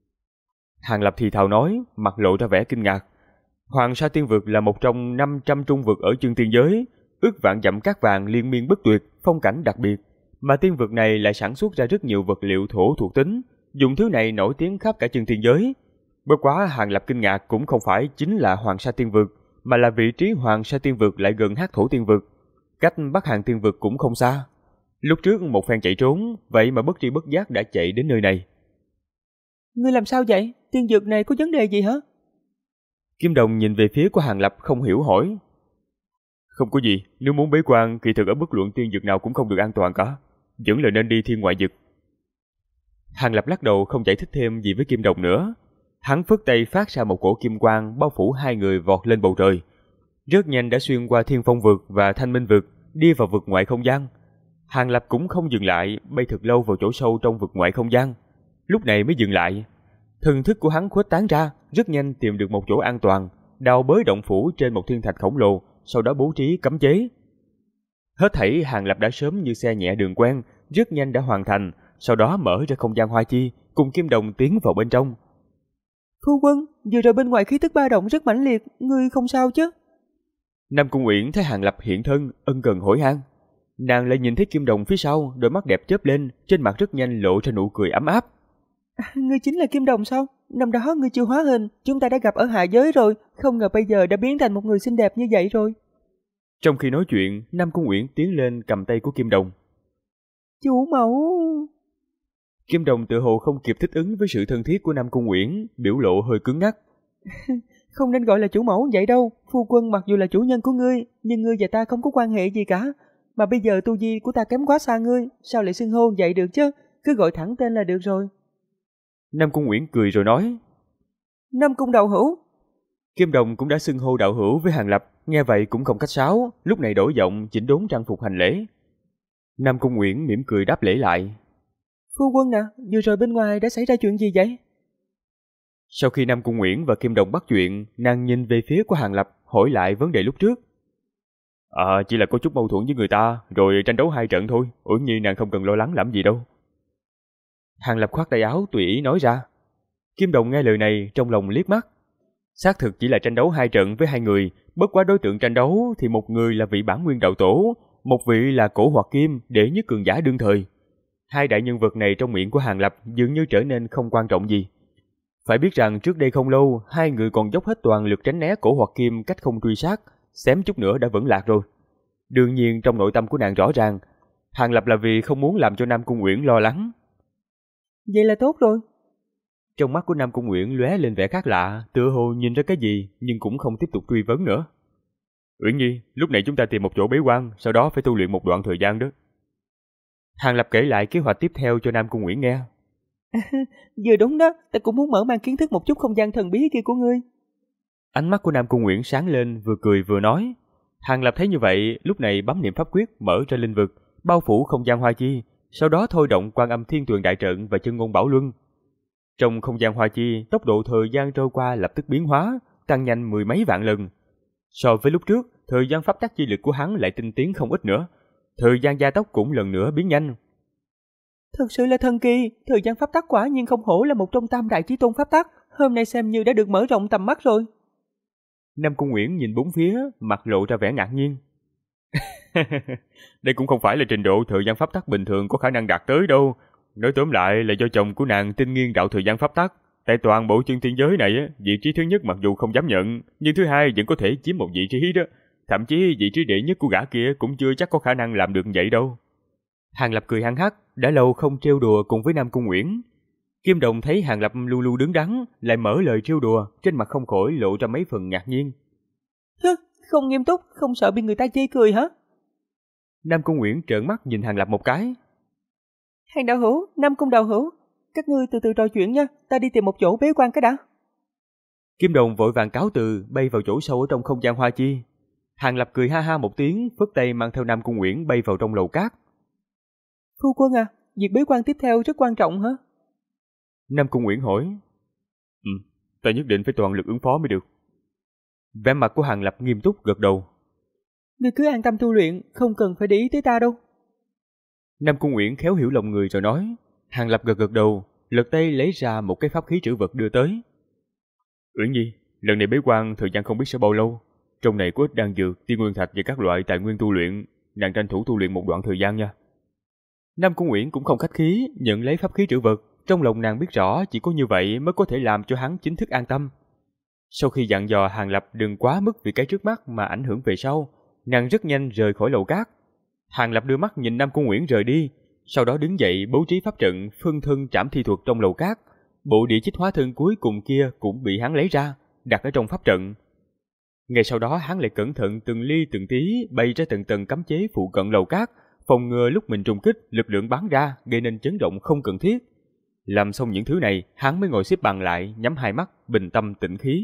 Hàng Lập thì thào nói, mặt lộ ra vẻ kinh ngạc. Hoàng Sa Tiên Vực là một trong 500 trung vực ở chương tiên giới, ước vạn dặm cát vàng liên miên bất tuyệt, phong cảnh đặc biệt. Mà tiên vực này lại sản xuất ra rất nhiều vật liệu thổ thuộc tính, dùng thứ này nổi tiếng khắp cả chương tiên giới. Bất quá Hàng Lập kinh ngạc cũng không phải chính là Hoàng Sa Tiên Vực, mà là vị trí Hoàng Sa Tiên Vực lại gần Hắc Thổ Tiên Vực, cách Bắc Hàng Tiên Vực cũng không xa. Lúc trước một phen chạy trốn, vậy mà bất tri bất giác đã chạy đến nơi này. Ngươi làm sao vậy? Tiên vực này có vấn đề gì hả? Kim Đồng nhìn về phía của Hàng Lập không hiểu hỏi. Không có gì, nếu muốn bế quan kỳ thực ở bất luận tiên vực nào cũng không được an toàn cả, vẫn là nên đi thiên ngoại vực. Hàng Lập lắc đầu không giải thích thêm gì với Kim Đồng nữa. Hắn phất tay phát ra một cổ kim quang bao phủ hai người vọt lên bầu trời. Rất nhanh đã xuyên qua Thiên Phong vực và Thanh Minh vực, đi vào vực ngoại không gian. Hàng Lập cũng không dừng lại, bay thật lâu vào chỗ sâu trong vực ngoại không gian. Lúc này mới dừng lại. Thần thức của hắn khuếch tán ra, rất nhanh tìm được một chỗ an toàn, đào bới động phủ trên một thiên thạch khổng lồ, sau đó bố trí cấm chế. Hết thảy Hàng Lập đã sớm như xe nhẹ đường quen, rất nhanh đã hoàn thành, sau đó mở ra không gian hoa chi, cùng Kim Đồng tiến vào bên trong. Phu quân, vừa rồi bên ngoài khí tức ba động rất mãnh liệt, ngươi không sao chứ? Nam Cung Uyển thấy Hàng Lập hiện thân, ân cần hỏi han. Nàng lại nhìn thấy Kim Đồng phía sau, đôi mắt đẹp chớp lên, trên mặt rất nhanh lộ ra nụ cười ấm áp. Ngươi chính là Kim Đồng sao? Năm đó ngươi chưa hóa hình, chúng ta đã gặp ở hạ giới rồi, không ngờ bây giờ đã biến thành một người xinh đẹp như vậy rồi. Trong khi nói chuyện, Nam Cung Uyển tiến lên cầm tay của Kim Đồng. Chủ mẫu... Kim Đồng tự hồ không kịp thích ứng với sự thân thiết của Nam Cung Uyển, biểu lộ hơi cứng ngắc. Không nên gọi là chủ mẫu vậy đâu. Phu quân mặc dù là chủ nhân của ngươi, nhưng ngươi và ta không có quan hệ gì cả. Mà bây giờ tu vi của ta kém quá xa ngươi, sao lại xưng hô vậy được chứ? Cứ gọi thẳng tên là được rồi. Nam Cung Uyển cười rồi nói. Nam Cung đạo hữu. Kim Đồng cũng đã xưng hô đạo hữu với Hàng Lập, nghe vậy cũng không khách sáo, lúc này đổi giọng chỉnh đốn trang phục hành lễ. Nam Cung Uyển mỉm cười đáp lễ lại. Phu quân à, vừa rồi bên ngoài đã xảy ra chuyện gì vậy? Sau khi Nam Cung Uyển và Kim Đồng bắt chuyện, nàng nhìn về phía của Hàng Lập, hỏi lại vấn đề lúc trước. Chỉ là có chút mâu thuẫn với người ta, rồi tranh đấu 2 trận thôi, Uyển Nhi nàng không cần lo lắng làm gì đâu. Hàng Lập khoát tay áo tùy ý nói ra. Kim Đồng nghe lời này trong lòng liếc mắt. Xác thực chỉ là tranh đấu 2 trận với 2 người, bất quá đối tượng tranh đấu thì một người là vị bản nguyên đạo tổ, một vị là Cổ Hoặc Kim, đệ nhất cường giả đương thời. 2 đại nhân vật này trong miệng của Hàng Lập dường như trở nên không quan trọng gì. Phải biết rằng trước đây không lâu, 2 người còn dốc hết toàn lực tránh né Cổ Hoặc Kim cách không truy sát, xém chút nữa đã vẫn lạc rồi. Đương nhiên trong nội tâm của nàng rõ ràng, Hàng Lập là vì không muốn làm cho Nam Cung Uyển lo lắng. Vậy là tốt rồi. Trong mắt của Nam Cung Uyển lóe lên vẻ khác lạ, tựa hồ nhìn ra cái gì nhưng cũng không tiếp tục truy vấn nữa. Uyển Nhi, lúc này chúng ta tìm một chỗ bế quan, sau đó phải tu luyện một đoạn thời gian đó. Hàng Lập kể lại kế hoạch tiếp theo cho Nam Cung Uyển nghe. Vừa đúng đó, ta cũng muốn mở mang kiến thức một chút không gian thần bí kia của ngươi. Ánh mắt của Nam Cung Uyển sáng lên, vừa cười vừa nói. Hàng Lập thấy như vậy, lúc này bấm niệm pháp quyết mở ra linh vực, bao phủ không gian hoa chi, sau đó thôi động Quan Âm Thiên Tuyền đại trận và chân ngôn bảo luân. Trong không gian hoa chi, tốc độ thời gian trôi qua lập tức biến hóa, tăng nhanh 10 mấy vạn lần. So với lúc trước, thời gian pháp tắc chi lực của hắn lại tinh tiến không ít nữa. Thời gian gia tốc cũng lần nữa biến nhanh. Thật sự là thần kỳ, thời gian pháp tắc quả nhiên không hổ là một trong 3 đại chí tôn pháp tắc, hôm nay xem như đã được mở rộng tầm mắt rồi. Nam Cung Uyển nhìn bốn phía, mặt lộ ra vẻ ngạc nhiên. Đây cũng không phải là trình độ thời gian pháp tắc bình thường có khả năng đạt tới đâu. Nói tóm lại là do chồng của nàng tinh nghiên đạo thời gian pháp tắc. Tại toàn bộ chân thiên giới này, vị trí thứ nhất mặc dù không dám nhận, nhưng thứ hai vẫn có thể chiếm một vị trí đó. Thậm chí vị trí đệ nhất của gã kia cũng chưa chắc có khả năng làm được vậy đâu. Hàng Lập cười hăng hắc, đã lâu không trêu đùa cùng với Nam Cung Uyển. Kim Đồng thấy Hàng Lập lu lu đứng đắn, lại mở lời trêu đùa, trên mặt không khỏi lộ ra mấy phần ngạc nhiên. Không nghiêm túc, không sợ bị người ta chê cười hả? Nam Cung Uyển trợn mắt nhìn Hàng Lập một cái. Hàng đạo hữu, Nam Cung đạo hữu, các ngươi từ từ trò chuyện nha, ta đi tìm một chỗ bế quan cái đã. Kim Đồng vội vàng cáo từ, bay vào chỗ sâu ở trong không gian hoa chi. Hàng Lập cười ha ha một tiếng, phất tay mang theo Nam Cung Uyển bay vào trong lầu cát. Phu quân à, việc bế quan tiếp theo rất quan trọng hả? Nam Cung Uyển hỏi. Ta nhất định phải toàn lực ứng phó mới được. Vẻ mặt của Hàng Lập nghiêm túc gật đầu. Ngươi cứ an tâm tu luyện, không cần phải để ý tới ta đâu. Nam Cung Uyển khéo hiểu lòng người rồi nói. Hàng Lập gật gật đầu, lật tay lấy ra một cái pháp khí trữ vật đưa tới. Uyển Nhi, lần này bế quan thời gian không biết sẽ bao lâu. Trong này có ít đan dược, tiên nguyên thạch và các loại tài nguyên tu luyện, nàng tranh thủ tu luyện một đoạn thời gian nha. Nam Cung Uyển cũng không khách khí, nhận lấy pháp khí trữ vật. Trong lòng nàng biết rõ chỉ có như vậy mới có thể làm cho hắn chính thức an tâm. Sau khi dặn dò Hàng Lập đừng quá mức vì cái trước mắt mà ảnh hưởng về sau, nàng rất nhanh rời khỏi lầu cát. Hàng Lập đưa mắt nhìn Nam Cung Uyển rời đi, sau đó đứng dậy bố trí pháp trận phân thân trảm thi thuật trong lầu cát. Bộ địa chích hóa thân cuối cùng kia cũng bị hắn lấy ra, đặt ở trong pháp trận. Ngay sau đó hắn lại cẩn thận từng ly từng tí bay ra tầng tầng cấm chế phụ cận lầu cát, phòng ngừa lúc mình trùng kích lực lượng bắn ra gây nên chấn động không cần thiết. Làm xong những thứ này, hắn mới ngồi xếp bằng lại, nhắm hai mắt, bình tâm tĩnh khí.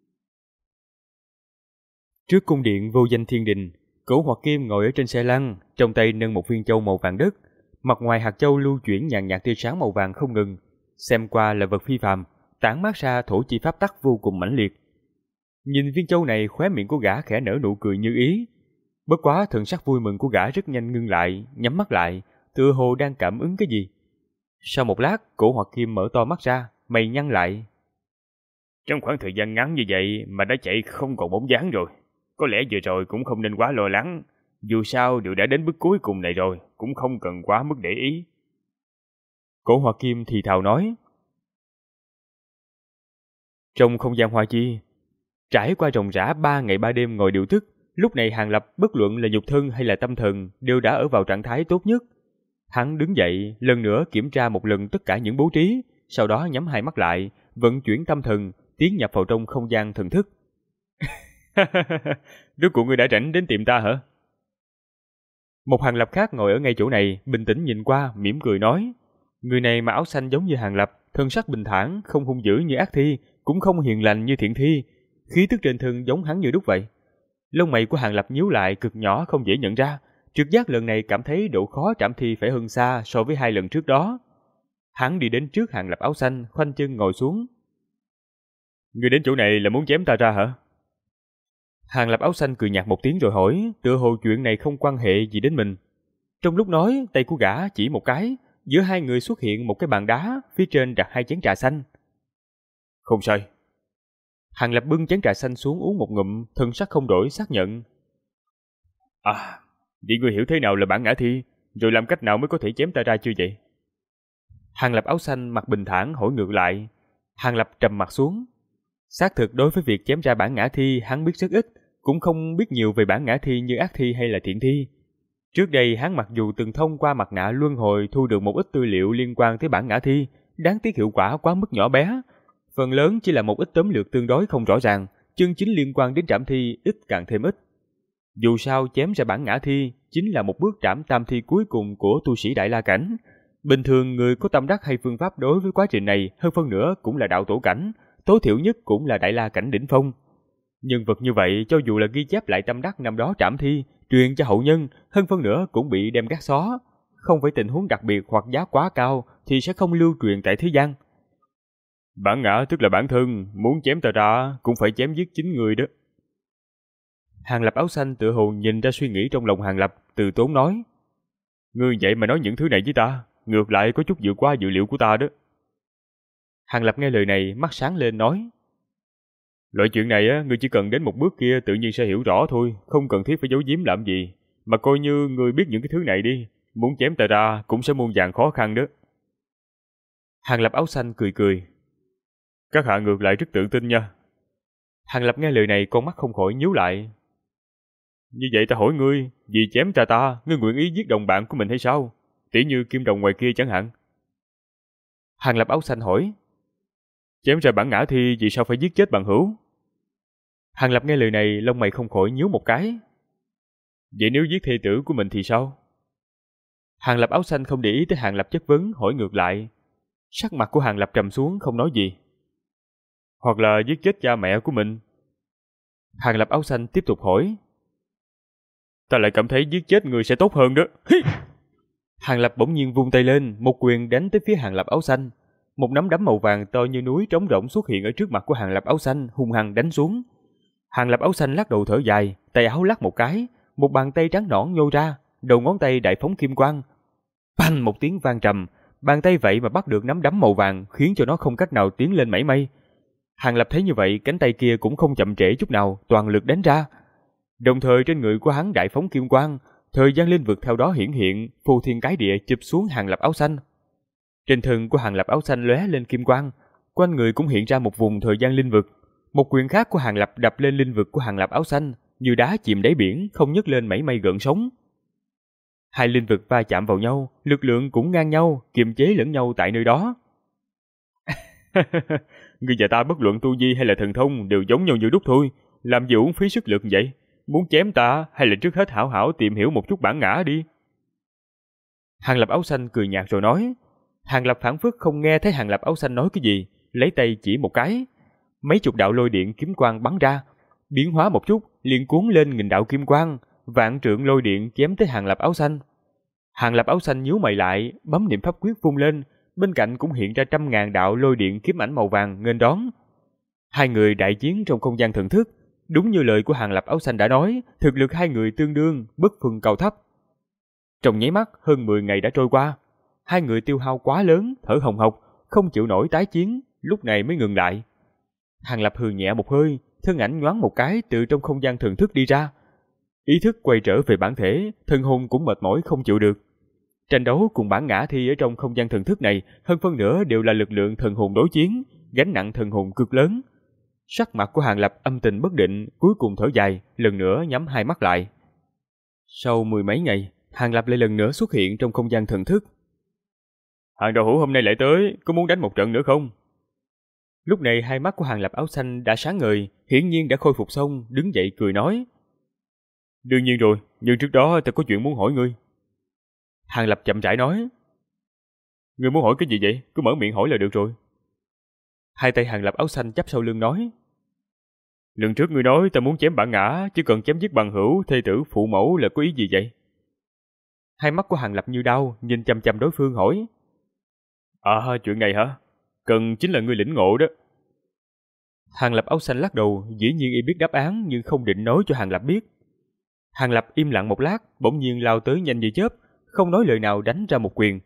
Trước cung điện vô danh thiên đình, Cổ Hoặc Kim ngồi ở trên xe lăn, trong tay nâng một viên châu màu vàng đất. Mặt ngoài hạt châu lưu chuyển nhàn nhạt tia sáng màu vàng không ngừng, xem qua là vật phi phàm, tản mát ra thổ chi pháp tắc vô cùng mãnh liệt. Nhìn viên châu này, khóe miệng của gã khẽ nở nụ cười như ý. Bất quá thần sắc vui mừng của gã rất nhanh ngưng lại, nhắm mắt lại, tựa hồ đang cảm ứng cái gì. Sau một lát, Cổ Hoặc Kim mở to mắt ra, mày nhăn lại. Trong khoảng thời gian ngắn như vậy mà đã chạy không còn bóng dáng rồi. Có lẽ vừa rồi cũng không nên quá lo lắng. Dù sao đều đã đến bước cuối cùng này rồi, cũng không cần quá mức để ý. Cổ Hoặc Kim thì thào nói. Trong không gian hoa chi, trải qua ròng rã 3 ngày 3 đêm ngồi điều tức, lúc này Hàng Lập bất luận là nhục thân hay là tâm thần đều đã ở vào trạng thái tốt nhất. Hắn đứng dậy, lần nữa kiểm tra một lần tất cả những bố trí, sau đó nhắm hai mắt lại, vận chuyển tâm thần, tiến nhập vào trong không gian thần thức, Rốt cuộc ngươi đã rảnh đến tìm ta hả? Một Hàng Lập khác ngồi ở ngay chỗ này, bình tĩnh nhìn qua, mỉm cười nói. Người này mặc áo xanh giống như Hàng Lập, thân sắc bình thản, không hung dữ như ác thi, cũng không hiền lành như thiện thi, khí tức trên thân giống hắn như đúc vậy. Lông mày của Hàng Lập nhíu lại cực nhỏ không dễ nhận ra, trực giác lần này cảm thấy độ khó trảm thi phải hơn xa so với 2 lần trước đó. Hắn đi đến trước Hàng Lập áo xanh, khoanh chân ngồi xuống. Ngươi đến chỗ này là muốn chém ta ra hả? Hàng Lập áo xanh cười nhạt một tiếng rồi hỏi, tựa hồ chuyện này không quan hệ gì đến mình. Trong lúc nói, tay của gã chỉ một cái, giữa hai người xuất hiện một cái bàn đá, phía trên đặt 2 chén trà xanh. Không sai. Hàng Lập bưng chén trà xanh xuống uống một ngụm, thân sắc không đổi xác nhận. À, vậy ngươi hiểu thế nào là bản ngã thi, rồi làm cách nào mới có thể chém ta ra chưa vậy? Hàng Lập áo xanh mặt bình thản hỏi ngược lại. Hàng Lập trầm mặt xuống. Xác thực đối với việc chém ra bản ngã thi hắn biết rất ít, cũng không biết nhiều về bản ngã thi như ác thi hay là thiện thi. Trước đây hắn mặc dù từng thông qua mặt nạ luân hồi thu được một ít tư liệu liên quan tới bản ngã thi, đáng tiếc hiệu quả quá mức nhỏ bé. Phần lớn chỉ là một ít tóm lược tương đối không rõ ràng, chân chính liên quan đến trảm thi ít càng thêm ít. Dù sao chém ra bản ngã thi chính là một bước trảm tam thi cuối cùng của tu sĩ Đại La Cảnh. Bình thường người có tâm đắc hay phương pháp đối với quá trình này hơn phân nửa cũng là đạo tổ cảnh, tối thiểu nhất cũng là Đại La Cảnh đỉnh phong. Nhân vật như vậy cho dù là ghi chép lại tâm đắc năm đó trảm thi, truyền cho hậu nhân, hơn phân nửa cũng bị đem gác xó. Không phải tình huống đặc biệt hoặc giá quá cao thì sẽ không lưu truyền tại thế gian. Bản ngã tức là bản thân, muốn chém ta ra cũng phải chém giết chính người đó. Hàng Lập áo xanh tựa hồ nhìn ra suy nghĩ trong lòng Hàng Lập, từ tốn nói. Ngươi vậy mà nói những thứ này với ta, ngược lại có chút vượt qua dự liệu của ta đó. Hàng Lập nghe lời này, mắt sáng lên nói. Loại chuyện này á, ngươi chỉ cần đến một bước kia tự nhiên sẽ hiểu rõ thôi, không cần thiết phải giấu giếm làm gì. Mà coi như ngươi biết những cái thứ này đi, muốn chém ta ra cũng sẽ muôn vàn khó khăn đó. Hàng Lập áo xanh cười cười. Các hạ ngược lại rất tự tin nha. Hàng Lập nghe lời này con mắt không khỏi nhíu lại. Như vậy ta hỏi ngươi, vì chém ta, ngươi nguyện ý giết đồng bạn của mình hay sao? Tỉ như Kim Đồng ngoài kia chẳng hạn. Hàng Lập áo xanh hỏi. Chém ra bản ngã thi vì sao phải giết chết bằng hữu? Hàng Lập nghe lời này lông mày không khỏi nhíu một cái. Vậy nếu giết thê tử của mình thì sao? Hàng Lập áo xanh không để ý tới Hàng Lập chất vấn, hỏi ngược lại. Sắc mặt của Hàng Lập trầm xuống không nói gì. Hoặc là giết chết cha mẹ của mình. Hàng Lập áo xanh tiếp tục hỏi. Ta lại cảm thấy giết chết người sẽ tốt hơn đó. Hi! Hàng Lập bỗng nhiên vung tay lên, một quyền đánh tới phía Hàng Lập áo xanh. Một nắm đấm màu vàng to như núi trống rỗng xuất hiện ở trước mặt của Hàng Lập áo xanh, hung hăng đánh xuống. Hàng Lập áo xanh lắc đầu thở dài, tay áo lắc một cái, một bàn tay trắng nõn nhô ra, đầu ngón tay đại phóng kim quang. Bành một tiếng vang trầm, bàn tay vậy mà bắt được nắm đấm màu vàng, khiến cho nó không cách nào tiến lên mảy may. Hàng Lập thấy như vậy, cánh tay kia cũng không chậm trễ chút nào, toàn lực đánh ra. Đồng thời trên người của hắn đại phóng kim quang, thời gian linh vực theo đó hiển hiện, phù thiên cái địa chụp xuống Hàng Lập áo xanh. Trên thân của Hàng Lập áo xanh lóe lên kim quang, quanh người cũng hiện ra một vùng thời gian linh vực. Một quyền khác của Hàng Lập đập lên linh vực của Hàng Lập áo xanh, như đá chìm đáy biển, không nhấc lên mảy may gợn sóng. Hai linh vực va chạm vào nhau, lực lượng cũng ngang nhau, kiềm chế lẫn nhau tại nơi đó. Ngươi và ta bất luận tu vi hay là thần thông đều giống nhau như đúc thôi, làm gì uổng phí sức lực vậy? Muốn chém ta hay là trước hết hảo hảo tìm hiểu một chút bản ngã đi? Hàng Lập áo xanh cười nhạt rồi nói. Hàng Lập phảng phất không nghe thấy Hàng Lập áo xanh nói cái gì, lấy tay chỉ một cái. Mấy chục đạo lôi điện kiếm quang bắn ra, biến hóa một chút, liền cuốn lên nghìn đạo kim quang, vạn trượng lôi điện chém tới Hàng Lập áo xanh. Hàng Lập áo xanh nhíu mày lại, bấm niệm pháp quyết vung lên, bên cạnh cũng hiện ra trăm ngàn đạo lôi điện kiếm ảnh màu vàng nghênh đón. Hai người đại chiến trong không gian thần thức, đúng như lời của Hàng Lập áo xanh đã nói, thực lực hai người tương đương, bất phân cao thấp. Trong nháy mắt, hơn 10 ngày đã trôi qua, hai người tiêu hao quá lớn, thở hồng hộc, không chịu nổi tái chiến, lúc này mới ngừng lại. Hàng Lập hừ nhẹ một hơi, thân ảnh nhoáng một cái từ trong không gian thần thức đi ra. Ý thức quay trở về bản thể, thân hồn cũng mệt mỏi không chịu được. Tranh đấu cùng bản ngã thi ở trong không gian thần thức này, hơn phân nửa đều là lực lượng thần hồn đối chiến, gánh nặng thần hồn cực lớn. Sắc mặt của Hàng Lập âm tình bất định, cuối cùng thở dài, lần nữa nhắm hai mắt lại. Sau 10 mấy ngày, Hàng Lập lại lần nữa xuất hiện trong không gian thần thức. Hàng đạo hữu hôm nay lại tới, có muốn đánh một trận nữa không? Lúc này hai mắt của Hàng Lập áo xanh đã sáng ngời, hiển nhiên đã khôi phục xong, đứng dậy cười nói. Đương nhiên rồi, nhưng trước đó ta có chuyện muốn hỏi ngươi. Hàng Lập chậm rãi nói. Ngươi muốn hỏi cái gì vậy? Cứ mở miệng hỏi là được rồi. Hai tay Hàng Lập áo xanh chắp sau lưng nói. Lần trước ngươi nói ta muốn chém bạn ngã, chỉ cần chém giết bằng hữu, thê tử, phụ mẫu là có ý gì vậy? Hai mắt của Hàng Lập như đau, nhìn chằm chằm đối phương hỏi. Chuyện này hả? Cần chính là ngươi lĩnh ngộ đó. Hàng Lập áo xanh lắc đầu, dĩ nhiên y biết đáp án nhưng không định nói cho Hàng Lập biết. Hàng Lập im lặng một lát, bỗng nhiên lao tới nhanh như chớp, không nói lời nào đánh ra một quyền.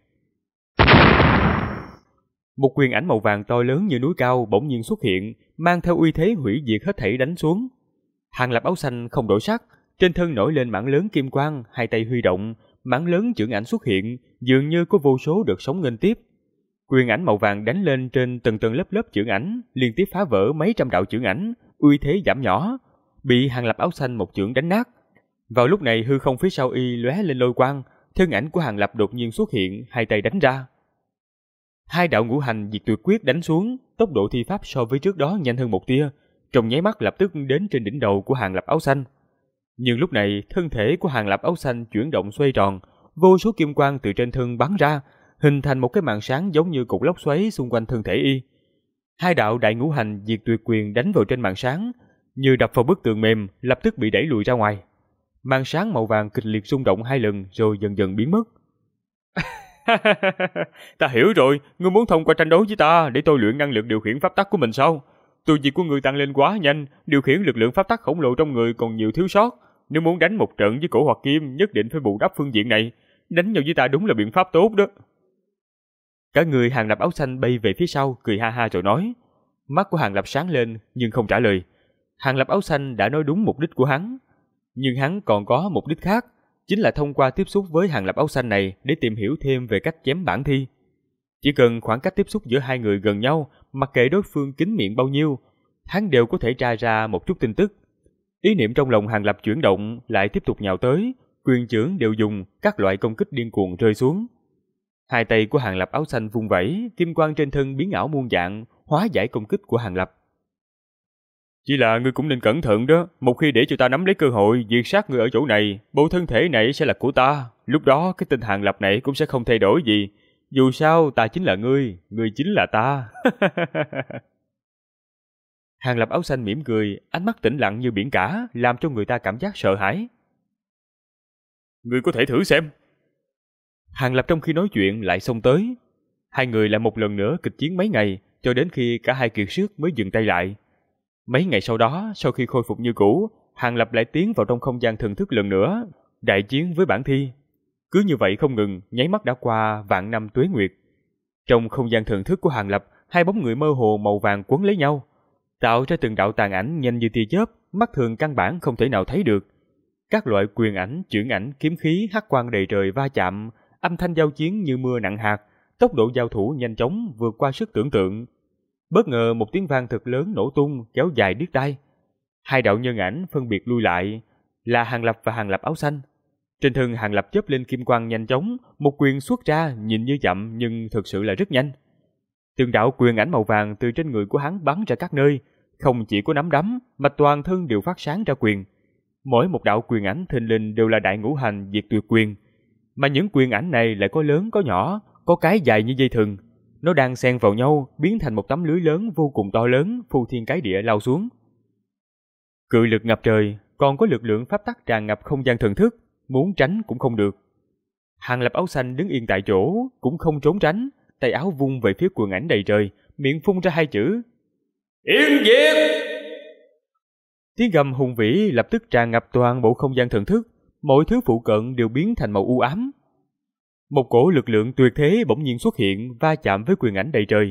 Một quyền ảnh màu vàng to lớn như núi cao bỗng nhiên xuất hiện, mang theo uy thế hủy diệt hết thảy đánh xuống. Hàng Lập áo xanh không đổi sắc, trên thân nổi lên mảng lớn kim quang, hai tay huy động, mảng lớn chưởng ảnh xuất hiện, dường như có vô số đợt sóng nghênh tiếp. Quyền ảnh màu vàng đánh lên trên từng tầng lớp lớp chưởng ảnh, liên tiếp phá vỡ mấy trăm đạo chưởng ảnh, uy thế giảm nhỏ, bị Hàng Lập áo xanh một chưởng đánh nát. Vào lúc này hư không phía sau y lóe lên lôi quang, thân ảnh của Hàng Lập đột nhiên xuất hiện, hai tay đánh ra. Hai đạo ngũ hành diệt tuyệt quyết đánh xuống, tốc độ thi pháp so với trước đó nhanh hơn một tia, trong nháy mắt lập tức đến trên đỉnh đầu của Hàng Lập áo xanh. Nhưng lúc này thân thể của Hàng Lập áo xanh chuyển động xoay tròn, vô số kim quang từ trên thân bắn ra, hình thành một cái màn sáng giống như cột lốc xoáy xung quanh thân thể y. Hai đạo đại ngũ hành diệt tuyệt quyền đánh vào trên màn sáng, như đập vào bức tường mềm, lập tức bị đẩy lùi ra ngoài. Màn sáng màu vàng kịch liệt rung động hai lần rồi dần dần biến mất. Ta hiểu rồi, ngươi muốn thông qua tranh đấu với ta để tôi luyện năng lực điều khiển pháp tắc của mình sao? Tu vi của ngươi tăng lên quá nhanh, điều khiển lực lượng pháp tắc khổng lồ trong người còn nhiều thiếu sót. Nếu muốn đánh một trận với cổ hoặc kim, nhất định phải bù đắp phương diện này. Đánh nhau với ta đúng là biện pháp tốt đó. Cả người Hàng Lập áo xanh bay về phía sau, cười ha ha rồi nói. Mắt của Hàng Lập sáng lên nhưng không trả lời. Hàng Lập áo xanh đã nói đúng mục đích của hắn, nhưng hắn còn có mục đích khác, chính là thông qua tiếp xúc với Hàng Lập áo xanh này để tìm hiểu thêm về cách chém bản thi. Chỉ cần khoảng cách tiếp xúc giữa hai người gần nhau, mặc kệ đối phương kín miệng bao nhiêu, hắn đều có thể tra ra một chút tin tức. Ý niệm trong lòng Hàng Lập chuyển động, lại tiếp tục nhào tới, quyền chưởng đều dùng, các loại công kích điên cuồng rơi xuống. Hai tay của Hàng Lập áo xanh vung vẩy, kim quang trên thân biến ảo muôn dạng, hóa giải công kích của Hàng Lập. Chỉ là ngươi cũng nên cẩn thận đó, một khi để cho ta nắm lấy cơ hội diệt sát ngươi ở chỗ này, bộ thân thể này sẽ là của ta, lúc đó cái tên Hàng Lập này cũng sẽ không thay đổi gì. Dù sao ta chính là ngươi chính là ta. Hàng Lập áo xanh mỉm cười, ánh mắt tĩnh lặng như biển cả, làm cho người ta cảm giác sợ hãi. Ngươi có thể thử xem. Hàng Lập trong khi nói chuyện lại xông tới. Hai người lại một lần nữa kịch chiến mấy ngày, cho đến khi cả hai kiệt sức mới dừng tay lại. Mấy ngày sau đó, sau khi khôi phục như cũ, Hàng Lập lại tiến vào trong không gian thần thức lần nữa, đại chiến với bản thi. Cứ như vậy không ngừng, nháy mắt đã qua vạn năm tuế nguyệt. Trong không gian thần thức của Hàng Lập, hai bóng người mơ hồ màu vàng quấn lấy nhau, tạo ra từng đạo tàn ảnh nhanh như tia chớp, mắt thường căn bản không thể nào thấy được. Các loại quyền ảnh, chưởng ảnh, kiếm khí, hắc quang đầy trời va chạm, âm thanh giao chiến như mưa nặng hạt, tốc độ giao thủ nhanh chóng vượt qua sức tưởng tượng. Bất ngờ một tiếng vang thật lớn nổ tung, kéo dài điếc tai. Hai đạo nhân ảnh phân biệt lui lại, là Hàng Lập và Hàng Lập áo xanh. Trên thân Hàng Lập chớp lên kim quang nhanh chóng, một quyền xuất ra nhìn như chậm nhưng thực sự là rất nhanh. Từng đạo quyền ảnh màu vàng từ trên người của hắn bắn ra các nơi, không chỉ có nắm đấm, mà toàn thân đều phát sáng ra quyền. Mỗi một đạo quyền ảnh thình lình đều là đại ngũ hành diệt tuyệt quyền, mà những quyền ảnh này lại có lớn có nhỏ, có cái dài như dây thừng. Nó đang xen vào nhau, biến thành một tấm lưới lớn vô cùng to lớn, phô thiên cái địa lao xuống. Cự lực ngập trời, còn có lực lượng pháp tắc tràn ngập không gian thần thức, muốn tránh cũng không được. Hàng Lập áo xanh đứng yên tại chỗ, cũng không trốn tránh, tay áo vung về phía quyền ảnh đầy trời, miệng phun ra hai chữ: Yên diệt! Tiếng gầm hùng vĩ lập tức tràn ngập toàn bộ không gian thần thức, mọi thứ phụ cận đều biến thành màu u ám. Một cổ lực lượng tuyệt thế bỗng nhiên xuất hiện, va chạm với quyền ảnh đầy trời.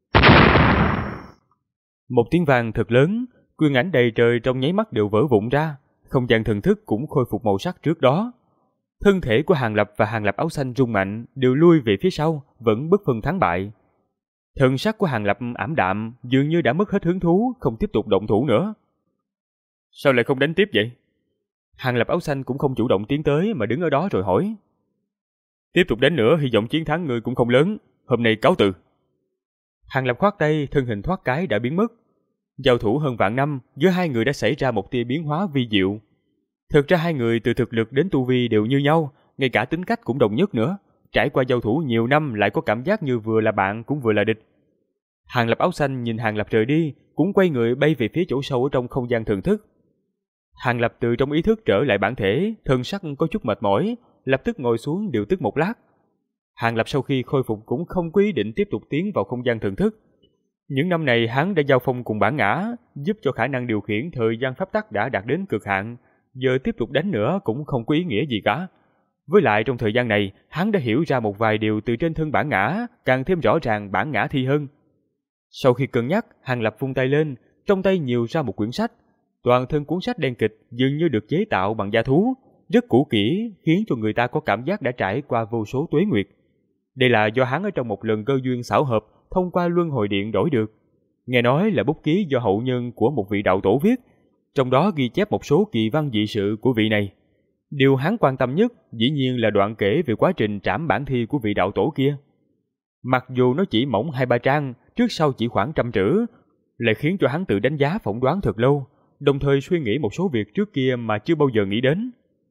Một tiếng vang thật lớn, quyền ảnh đầy trời trong nháy mắt đều vỡ vụn ra, không gian thần thức cũng khôi phục màu sắc trước đó. Thân thể của Hàng Lập và Hàng Lập áo xanh rung mạnh, đều lui về phía sau, vẫn bất phân thắng bại. Thần sắc của Hàng Lập ảm đạm, dường như đã mất hết hứng thú, không tiếp tục động thủ nữa. Sao lại không đánh tiếp vậy? Hàng Lập áo xanh cũng không chủ động tiến tới mà đứng ở đó rồi hỏi. Tiếp tục đánh nữa, hy vọng chiến thắng ngươi cũng không lớn, hôm nay cáo từ. Hàng Lập khoát tay, thân hình thoát cái đã biến mất. Giao thủ hơn vạn năm, giữa hai người đã xảy ra một tia biến hóa vi diệu. Thực ra hai người từ thực lực đến tu vi đều như nhau, ngay cả tính cách cũng đồng nhất nữa. Trải qua giao thủ nhiều năm lại có cảm giác như vừa là bạn cũng vừa là địch. Hàng Lập áo xanh nhìn Hàng Lập rời đi, cũng quay người bay về phía chỗ sâu ở trong không gian thần thức. Hàng Lập từ trong ý thức trở lại bản thể, thân sắc có chút mệt mỏi, lập tức ngồi xuống điều tức một lát. Hàng Lập sau khi khôi phục cũng không có ý định tiếp tục tiến vào không gian thần thức. Những năm này hắn đã giao phong cùng bản ngã, giúp cho khả năng điều khiển thời gian pháp tắc đã đạt đến cực hạn, giờ tiếp tục đánh nữa cũng không có ý nghĩa gì cả. Với lại trong thời gian này, hắn đã hiểu ra một vài điều từ trên thân bản ngã, càng thêm rõ ràng bản ngã thi hơn. Sau khi cân nhắc, Hàng Lập vung tay lên, trong tay nhiều ra một quyển sách. Toàn thân cuốn sách đen kịch dường như được chế tạo bằng da thú, rất cũ kỹ, khiến cho người ta có cảm giác đã trải qua vô số tuế nguyệt. Đây là do hắn ở trong một lần cơ duyên xảo hợp thông qua luân hồi điện đổi được. Nghe nói là bút ký do hậu nhân của một vị đạo tổ viết, trong đó ghi chép một số kỳ văn dị sự của vị này. Điều hắn quan tâm nhất dĩ nhiên là đoạn kể về quá trình trảm bản thi của vị đạo tổ kia. Mặc dù nó chỉ mỏng 2-3 trang, trước sau chỉ khoảng 100 chữ, lại khiến cho hắn tự đánh giá phỏng đoán thật lâu, đồng thời suy nghĩ một số việc trước kia mà chưa bao giờ nghĩ đến.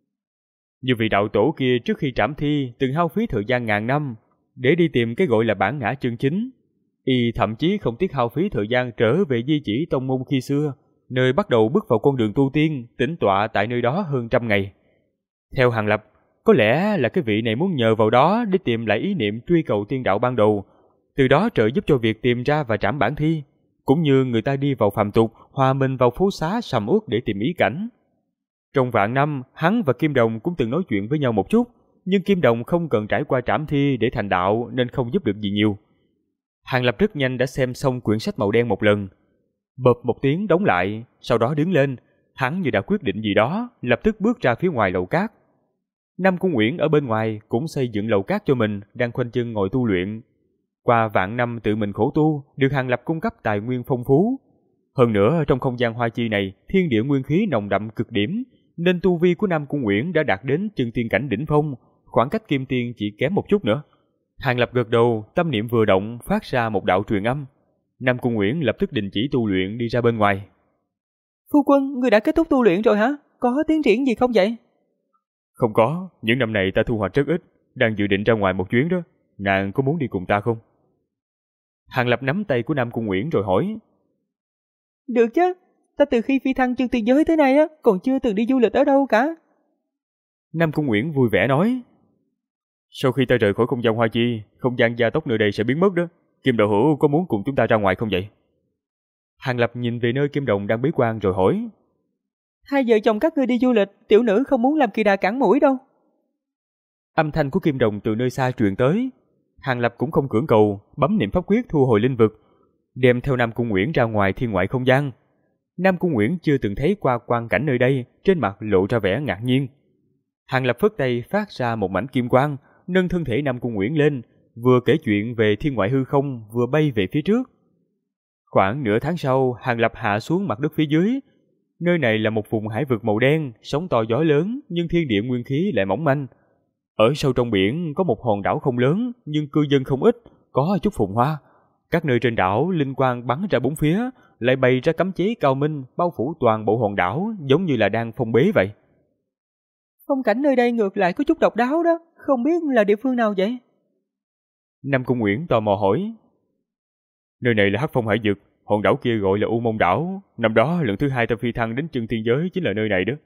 Như vị đạo tổ kia trước khi trảm thi từng hao phí thời gian ngàn năm để đi tìm cái gọi là bản ngã chân chính. Y thậm chí không tiếc hao phí thời gian trở về di chỉ tông môn khi xưa, nơi bắt đầu bước vào con đường tu tiên, tĩnh tọa tại nơi đó hơn 100 ngày. Theo Hàng Lập, có lẽ là cái vị này muốn nhờ vào đó để tìm lại ý niệm truy cầu tiên đạo ban đầu, từ đó trợ giúp cho việc tìm ra và trảm bản thi, cũng như người ta đi vào phàm tục, hòa mình vào phố xá sầm uất để tìm ý cảnh. Trong vạn năm, hắn và Kim Đồng cũng từng nói chuyện với nhau một chút, nhưng Kim Đồng không cần trải qua trảm thi để thành đạo nên không giúp được gì nhiều. Hàng Lập rất nhanh đã xem xong quyển sách màu đen một lần, bộp một tiếng đóng lại, sau đó đứng lên, hắn như đã quyết định gì đó, lập tức bước ra phía ngoài lầu cát. Nam Cung Uyển ở bên ngoài cũng xây dựng lầu cát cho mình, đang khoanh chân ngồi tu luyện. Qua vạn năm tự mình khổ tu, được Hàng Lập cung cấp tài nguyên phong phú. Hơn nữa trong không gian hoa chi này, thiên địa nguyên khí nồng đậm cực điểm, nên tu vi của Nam Cung Uyển đã đạt đến chân tiên cảnh đỉnh phong, khoảng cách kim tiên chỉ kém một chút nữa. Hàng Lập gật đầu, tâm niệm vừa động, phát ra một đạo truyền âm. Nam Cung Uyển lập tức đình chỉ tu luyện đi ra bên ngoài. Phu quân, người đã kết thúc tu luyện rồi hả? Có tiến triển gì không vậy? Không có, những năm này ta thu hoạch rất ít, đang dự định ra ngoài một chuyến đó. Nàng có muốn đi cùng ta không? Hàng Lập nắm tay của Nam Cung Uyển rồi hỏi. Được chứ, ta từ khi phi thăng chân tiên giới tới nay còn chưa từng đi du lịch ở đâu cả. Nam Cung Uyển vui vẻ nói. Sau khi ta rời khỏi không gian hoa chi, không gian gia tốc nơi đây sẽ biến mất đó. Kim đạo hữu có muốn cùng chúng ta ra ngoài không vậy? Hàng Lập nhìn về nơi Kim Đồng đang bế quan rồi hỏi. Hai vợ chồng các ngươi đi du lịch, tiểu nữ không muốn làm kỳ đà cản mũi đâu. Âm thanh của Kim Đồng từ nơi xa truyền tới. Hàng Lập cũng không cưỡng cầu, bấm niệm pháp quyết thu hồi linh vực, đem theo Nam Cung Uyển ra ngoài thiên ngoại không gian. Nam Cung Uyển chưa từng thấy qua quang cảnh nơi đây, trên mặt lộ ra vẻ ngạc nhiên. Hàng Lập phất tay phát ra một mảnh kim quang, nâng thân thể Nam Cung Uyển lên, vừa kể chuyện về thiên ngoại hư không, vừa bay về phía trước. Khoảng nửa tháng sau, Hàng Lập hạ xuống mặt đất phía dưới. Nơi này là một vùng hải vực màu đen, sóng to gió lớn, nhưng thiên địa nguyên khí lại mỏng manh. Ở sâu trong biển có một hòn đảo không lớn, nhưng cư dân không ít, có chút phồn hoa. Các nơi trên đảo linh quang bắn ra bốn phía, lại bày ra cấm chế cao minh, bao phủ toàn bộ hòn đảo, giống như là đang phong bế vậy. Phong cảnh nơi đây ngược lại có chút độc đáo đó, không biết là địa phương nào vậy? Nam Cung Uyển tò mò hỏi. Nơi này là Hắc Phong Hải Vực, hòn đảo kia gọi là U Môn Đảo. Năm đó lần thứ 2 ta phi thăng đến chân tiên giới chính là nơi này đó.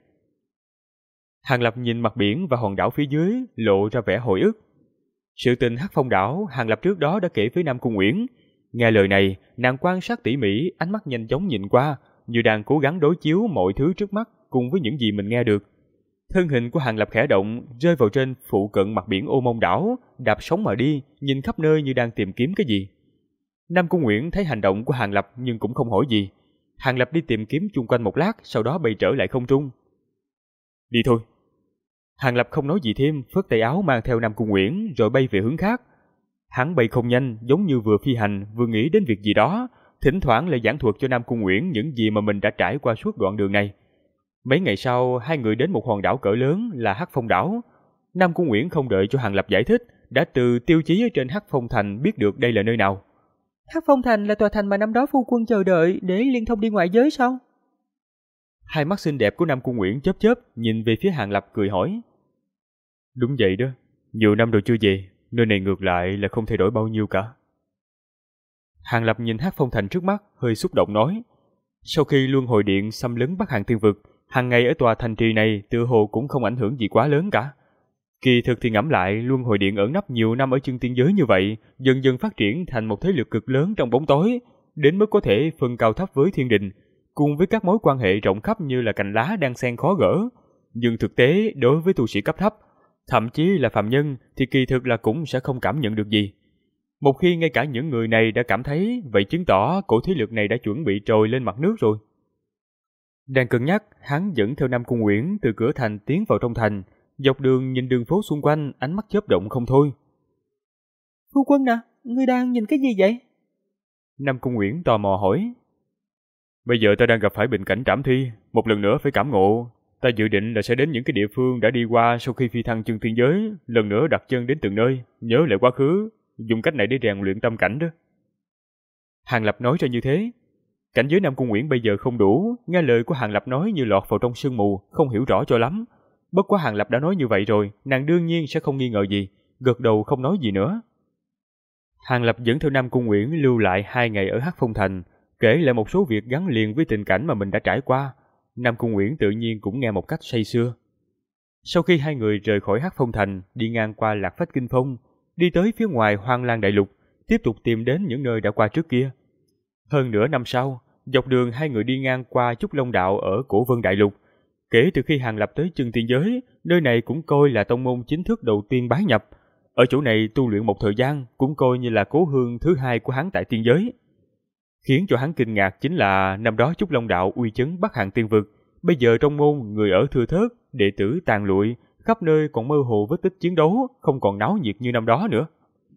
Hàng Lập nhìn mặt biển và hòn đảo phía dưới, lộ ra vẻ hồi ức. Sự tình Hắc Phong Đảo, Hàng Lập trước đó đã kể với Nam Cung Uyển. Nghe lời này, nàng quan sát tỉ mỉ, ánh mắt nhanh chóng nhìn qua, như đang cố gắng đối chiếu mọi thứ trước mắt cùng với những gì mình nghe được. Thân hình của Hàng Lập khẽ động, rơi vào trên phụ cận mặt biển Ô Môn Đảo, đạp sóng mà đi, nhìn khắp nơi như đang tìm kiếm cái gì. Nam Cung Uyển thấy hành động của Hàng Lập nhưng cũng không hỏi gì. Hàng Lập đi tìm kiếm chung quanh một lát, sau đó bay trở lại không trung. Đi thôi. Hàng Lập không nói gì thêm, phất tay áo mang theo Nam Cung Uyển rồi bay về hướng khác. Hắn bay không nhanh, giống như vừa phi hành vừa nghĩ đến việc gì đó, thỉnh thoảng lại giảng thuật cho Nam Cung Uyển những gì mà mình đã trải qua suốt đoạn đường này. Mấy ngày sau, hai người đến một hòn đảo cỡ lớn là Hắc Phong Đảo. Nam Cung Uyển không đợi cho Hàng Lập giải thích, đã từ tiêu chí ở trên Hắc Phong Thành biết được đây là nơi nào. Hắc Phong Thành là tòa thành mà năm đó phu quân chờ đợi để liên thông đi ngoại giới sao? Hai mắt xinh đẹp của Nam Cung Uyển chớp chớp nhìn về phía Hàng Lập cười hỏi. Đúng vậy đó, nhiều năm rồi chưa về, nơi này ngược lại là không thay đổi bao nhiêu cả. Hàng Lập nhìn Hắc Phong Thành trước mắt, hơi xúc động nói. Sau khi Luân Hồi Điện xâm lấn Bắc Hàng Tiên Vực, hàng ngày ở tòa thành trì này tựa hồ cũng không ảnh hưởng gì quá lớn cả. Kỳ thực thì ngẫm lại, Luân Hồi Điện ẩn nấp nhiều năm ở chân tiên giới như vậy, dần dần phát triển thành một thế lực cực lớn trong bóng tối, đến mức có thể phân cao thấp với thiên đình, cùng với các mối quan hệ rộng khắp như là cành lá đang xen khó gỡ. Nhưng thực tế, đối với tu sĩ cấp thấp, thậm chí là phàm nhân, thì kỳ thực là cũng sẽ không cảm nhận được gì. Một khi ngay cả những người này đã cảm thấy, vậy chứng tỏ cổ thế lực này đã chuẩn bị trồi lên mặt nước rồi. Đang cân nhắc, hắn dẫn theo Nam Cung Uyển từ cửa thành tiến vào trong thành, dọc đường nhìn đường phố xung quanh, ánh mắt chớp động không thôi. Phu quân nè, ngươi đang nhìn cái gì vậy? Nam Cung Uyển tò mò hỏi. Bây giờ ta đang gặp phải bình cảnh trảm thi, một lần nữa phải cảm ngộ. Ta dự định là sẽ đến những cái địa phương đã đi qua sau khi phi thăng chân thiên giới, lần nữa đặt chân đến từng nơi, nhớ lại quá khứ, dùng cách này để rèn luyện tâm cảnh đó. Hàng Lập nói ra như thế. Cảnh giới Nam Cung Uyển bây giờ không đủ, nghe lời của Hàng Lập nói như lọt vào trong sương mù, không hiểu rõ cho lắm. Bất quá Hàng Lập đã nói như vậy rồi, nàng đương nhiên sẽ không nghi ngờ gì, gật đầu không nói gì nữa. Hàng Lập dẫn theo Nam Cung Uyển lưu lại 2 ngày ở Hắc Phong Thành, kể lại một số việc gắn liền với tình cảnh mà mình đã trải qua. Nam Cung Uyển tự nhiên cũng nghe một cách say sưa. Sau khi hai người rời khỏi Hắc Phong Thành, đi ngang qua Lạc Phách Kinh Phong, đi tới phía ngoài Hoang Lang Đại Lục, tiếp tục tìm đến những nơi đã qua trước kia. Hơn nửa năm sau, dọc đường hai người đi ngang qua Trúc Long Đạo ở Cổ Vân Đại Lục. Kể từ khi Hàng Lập tới chân tiên giới, nơi này cũng coi là tông môn chính thức đầu tiên bái nhập. Ở chỗ này tu luyện một thời gian cũng coi như là cố hương thứ hai của hắn tại tiên giới. Khiến cho hắn kinh ngạc chính là năm đó Trúc Long Đạo uy chấn Bắc Hàng Tiên Vực, bây giờ trong môn người ở thưa thớt, đệ tử tàn lụi, khắp nơi còn mơ hồ vết tích chiến đấu, không còn náo nhiệt như năm đó nữa.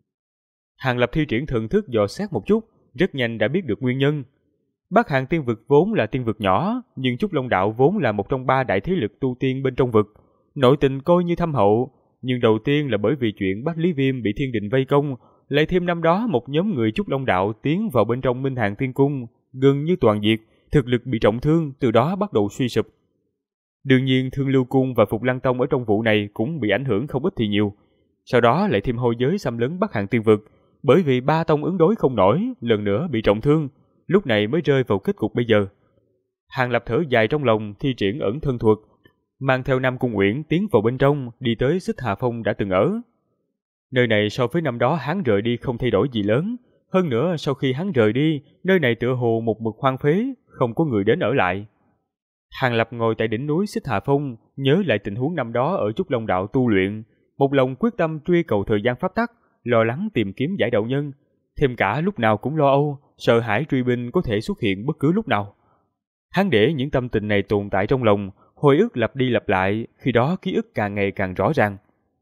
Hàng Lập thi triển thần thức dò xét một chút, rất nhanh đã biết được nguyên nhân. Bắc Hàng Tiên Vực vốn là tiên vực nhỏ, nhưng Trúc Long Đạo vốn là một trong 3 đại thế lực tu tiên bên trong vực, nội tình coi như thâm hậu. Nhưng đầu tiên là bởi vì chuyện Bách Lý Viêm bị thiên đình vây công, lại thêm năm đó một nhóm người Trúc Long Đạo tiến vào bên trong Minh Hàng Tiên Cung, gần như toàn diệt, thực lực bị trọng thương, từ đó bắt đầu suy sụp. Đương nhiên Thương Lưu Cung và Phục Lăng Tông ở trong vụ này cũng bị ảnh hưởng không ít thì nhiều. Sau đó lại thêm hôi giới xâm lấn Bắc Hàng Tiên Vực, bởi vì 3 tông ứng đối không nổi, lần nữa bị trọng thương, lúc này mới rơi vào kết cục bây giờ. Hàng Lập thở dài trong lòng, thi triển ẩn thân thuật, mang theo Nam Cung Uyển tiến vào bên trong, đi tới Xích Hà Phong đã từng ở. Nơi này so với năm đó hắn rời đi không thay đổi gì lớn, hơn nữa sau khi hắn rời đi, nơi này tựa hồ một mực hoang phế, không có người đến ở lại. Hàng Lập ngồi tại đỉnh núi Xích Hà Phong, nhớ lại tình huống năm đó ở Trúc Long Đạo tu luyện, một lòng quyết tâm truy cầu thời gian pháp tắc, lo lắng tìm kiếm giải đạo nhân, thêm cả lúc nào cũng lo âu, sợ hãi truy binh có thể xuất hiện bất cứ lúc nào. Hắn để những tâm tình này tồn tại trong lòng, hồi ức lặp đi lặp lại, khi đó ký ức càng ngày càng rõ ràng.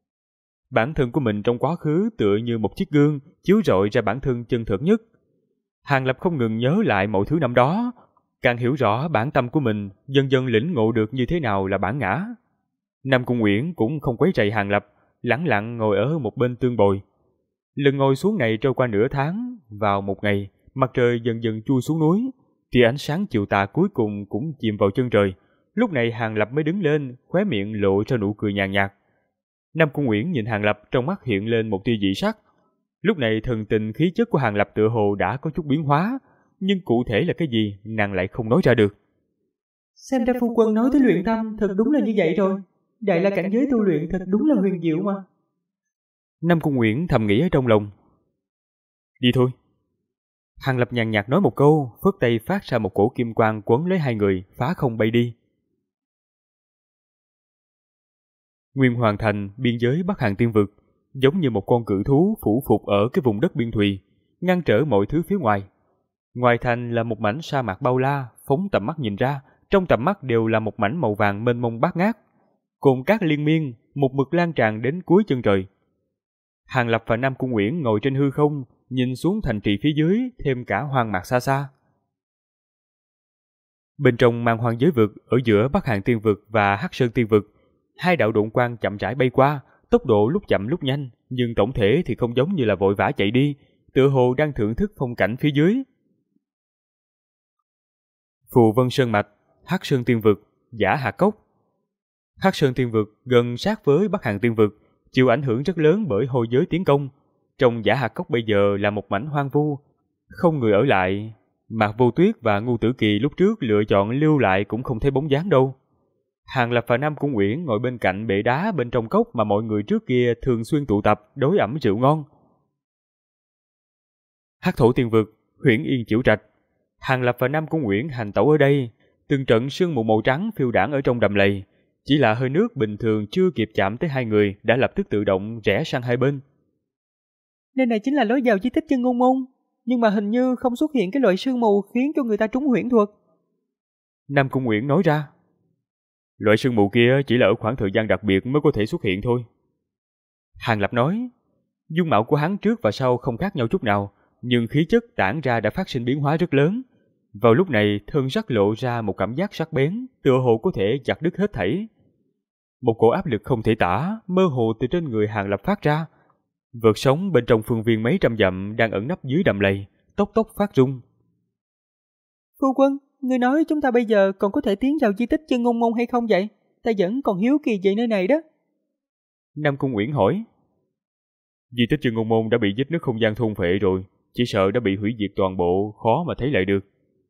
Bản thân của mình trong quá khứ tựa như một chiếc gương, chiếu rọi ra bản thân chân thật nhất. Hàng Lập không ngừng nhớ lại mọi thứ năm đó, càng hiểu rõ bản tâm của mình, dần dần lĩnh ngộ được như thế nào là bản ngã. Nam Cung Uyển cũng không quấy rầy Hàng Lập, lẳng lặng ngồi ở một bên tương bồi. Lần ngồi xuống này trôi qua nửa tháng, vào một ngày, mặt trời dần dần chui xuống núi, tia ánh sáng chiều tà cuối cùng cũng chìm vào chân trời. Lúc này Hàng Lập mới đứng lên, khóe miệng lộ ra nụ cười nhàn nhạt. Nam Cung Uyển nhìn Hàng Lập, trong mắt hiện lên một tia dị sắc. Lúc này thần tình khí chất của Hàng Lập tựa hồ đã có chút biến hóa, nhưng cụ thể là cái gì nàng lại không nói ra được. Xem ra phu quân nói tới luyện tâm thật đúng là như vậy rồi. Đại la cảnh giới tu luyện thật đúng là huyền diệu mà. Nam Cung Uyển thầm nghĩ ở trong lòng. Đi thôi. Hàng Lập nhàn nhạt nói một câu, phất tay phát ra một cổ kim quang quấn lấy hai người, phá không bay đi. Nguyên Hoàng Thành, biên giới Bắc Hàng Tiên Vực, giống như một con cự thú phủ phục ở cái vùng đất biên thùy, ngăn trở mọi thứ phía ngoài. Ngoài thành là một mảnh sa mạc bao la, phóng tầm mắt nhìn ra, trong tầm mắt đều là một mảnh màu vàng mênh mông bát ngát, cồn cát liên miên, một mực lan tràn đến cuối chân trời. Hàng Lập và Nam Cung Uyển ngồi trên hư không, nhìn xuống thành trì phía dưới, thêm cả hoang mạc xa xa. Bên trong Man Hoang giới vực, ở giữa Bắc Hàng Tiên Vực và Hắc Sơn Tiên Vực, hai đạo độn quang chậm rãi bay qua, tốc độ lúc chậm lúc nhanh, nhưng tổng thể thì không giống như là vội vã chạy đi, tựa hồ đang thưởng thức phong cảnh phía dưới. Phù Vân Sơn Mạch, Hắc Sơn Tiên Vực, Giả Hạc Cốc. Hắc Sơn Tiên Vực gần sát với Bắc Hàn Tiên Vực, chịu ảnh hưởng rất lớn bởi hôi giới tiến công. Trong Giả Hạc Cốc bây giờ là một mảnh hoang vu, không người ở lại. Mạc Vô Tuyết và Ngưu Tử Kỳ lúc trước lựa chọn lưu lại cũng không thấy bóng dáng đâu. Hàng Lập và Nam Cung Uyển ngồi bên cạnh bệ đá bên trong cốc mà mọi người trước kia thường xuyên tụ tập đối ẩm rượu ngon. Hắc Thổ Tiên Vực, Huyễn Yên Chiểu Trạch. Hàng Lập và Nam Cung Uyển hành tẩu ở đây, từng trận sương mù màu trắng phiêu đãng ở trong đầm lầy. Chỉ là hơi nước bình thường chưa kịp chạm tới hai người đã lập tức tự động rẽ sang hai bên. Nơi này chính là lối vào di tích Chân Ngôn Môn, nhưng mà hình như không xuất hiện cái loại sương mù khiến cho người ta trúng huyễn thuật. Nam Cung Uyển nói ra. Loại sương mù kia chỉ là ở khoảng thời gian đặc biệt mới có thể xuất hiện thôi. Hàng Lập nói. Dung mạo của hắn trước và sau không khác nhau chút nào, nhưng khí chất tản ra đã phát sinh biến hóa rất lớn. Vào lúc này, thân sắc lộ ra một cảm giác sắc bén, tựa hồ có thể chặt đứt hết thảy. Một cổ áp lực không thể tả, mơ hồ từ trên người Hàng Lập phát ra. Vượt sóng bên trong phương viên mấy trăm dặm đang ẩn nấp dưới đầm lầy, tốc tốc phát rung. Phu quân, người nói chúng ta bây giờ còn có thể tiến vào di tích Chân Ngôn Môn hay không vậy? Ta vẫn còn hiếu kỳ về nơi này đó. Nam Cung Uyển hỏi. Di tích Chân Ngôn Môn đã bị vết nứt không gian thôn phệ rồi, chỉ sợ đã bị hủy diệt toàn bộ, khó mà thấy lại được.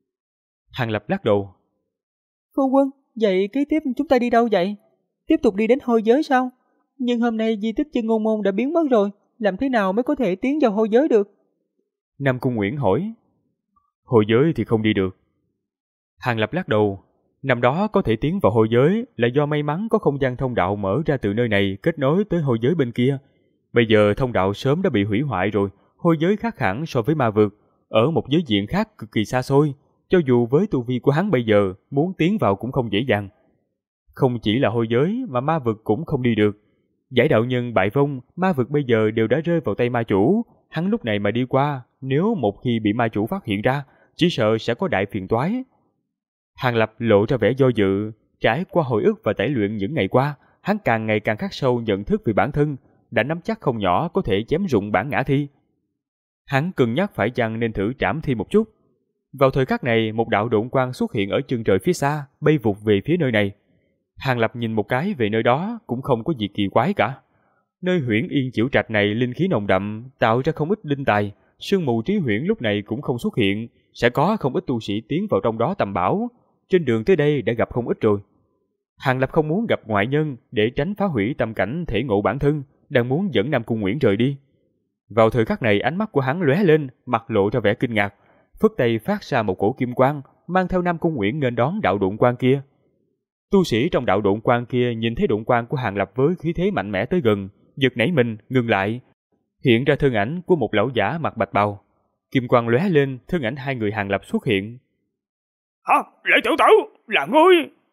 Hàng Lập lắc đầu. Phu quân, vậy kế tiếp chúng ta đi đâu vậy? Tiếp tục đi đến hôi giới sao? Nhưng hôm nay di tích Chân Ngôn Môn đã biến mất rồi, làm thế nào mới có thể tiến vào hôi giới được? Nam Cung Uyển hỏi. Hôi giới thì không đi được. Hàng Lập lắc đầu. Năm đó có thể tiến vào hôi giới là do may mắn có không gian thông đạo mở ra từ nơi này kết nối tới hôi giới bên kia. Bây giờ thông đạo sớm đã bị hủy hoại rồi, hôi giới khác hẳn so với ma vực, ở một giới diện khác cực kỳ xa xôi. Cho dù với tu vi của hắn bây giờ, muốn tiến vào cũng không dễ dàng. Không chỉ là hôi giới mà ma vực cũng không đi được. Giải đạo nhân bại vong, ma vực bây giờ đều đã rơi vào tay ma chủ. Hắn lúc này mà đi qua, nếu một khi bị ma chủ phát hiện ra, chỉ sợ sẽ có đại phiền toái. Hàng Lập lộ ra vẻ do dự. Trải qua hồi ức và tẩy luyện những ngày qua, hắn càng ngày càng khắc sâu nhận thức về bản thân, đã nắm chắc không nhỏ có thể chém rụng bản ngã thi. Hắn cân nhắc phải chăng nên thử trảm thi một chút. Vào thời khắc này, một đạo độn quang xuất hiện ở chân trời phía xa, bay vụt về phía nơi này. Hàng Lập nhìn một cái về nơi đó cũng không có gì kỳ quái cả. Nơi Huyễn Yên Chiểu Trạch này linh khí nồng đậm, tạo ra không ít linh tài, sương mù trí huyễn lúc này cũng không xuất hiện, sẽ có không ít tu sĩ tiến vào trong đó tầm bảo. Trên đường tới đây đã gặp không ít rồi. Hàng Lập không muốn gặp ngoại nhân để tránh phá hủy tâm cảnh thể ngộ bản thân, đang muốn dẫn Nam Cung Uyển rời đi. Vào thời khắc này ánh mắt của hắn lóe lên, mặt lộ ra vẻ kinh ngạc, phất tay phát ra một cổ kim quang, mang theo Nam Cung Uyển nghênh đón đạo độn quang kia. Tu sĩ trong đạo độn quang kia nhìn thấy độn quang của Hàng Lập với khí thế mạnh mẽ tới gần, giật nảy mình, ngừng lại, hiện ra thân ảnh của một lão giả mặc bạch bào. Kim quang lóe lên, thân ảnh hai người Hàng Lập xuất hiện. Hả? Lệ tiểu tử, là ngươi?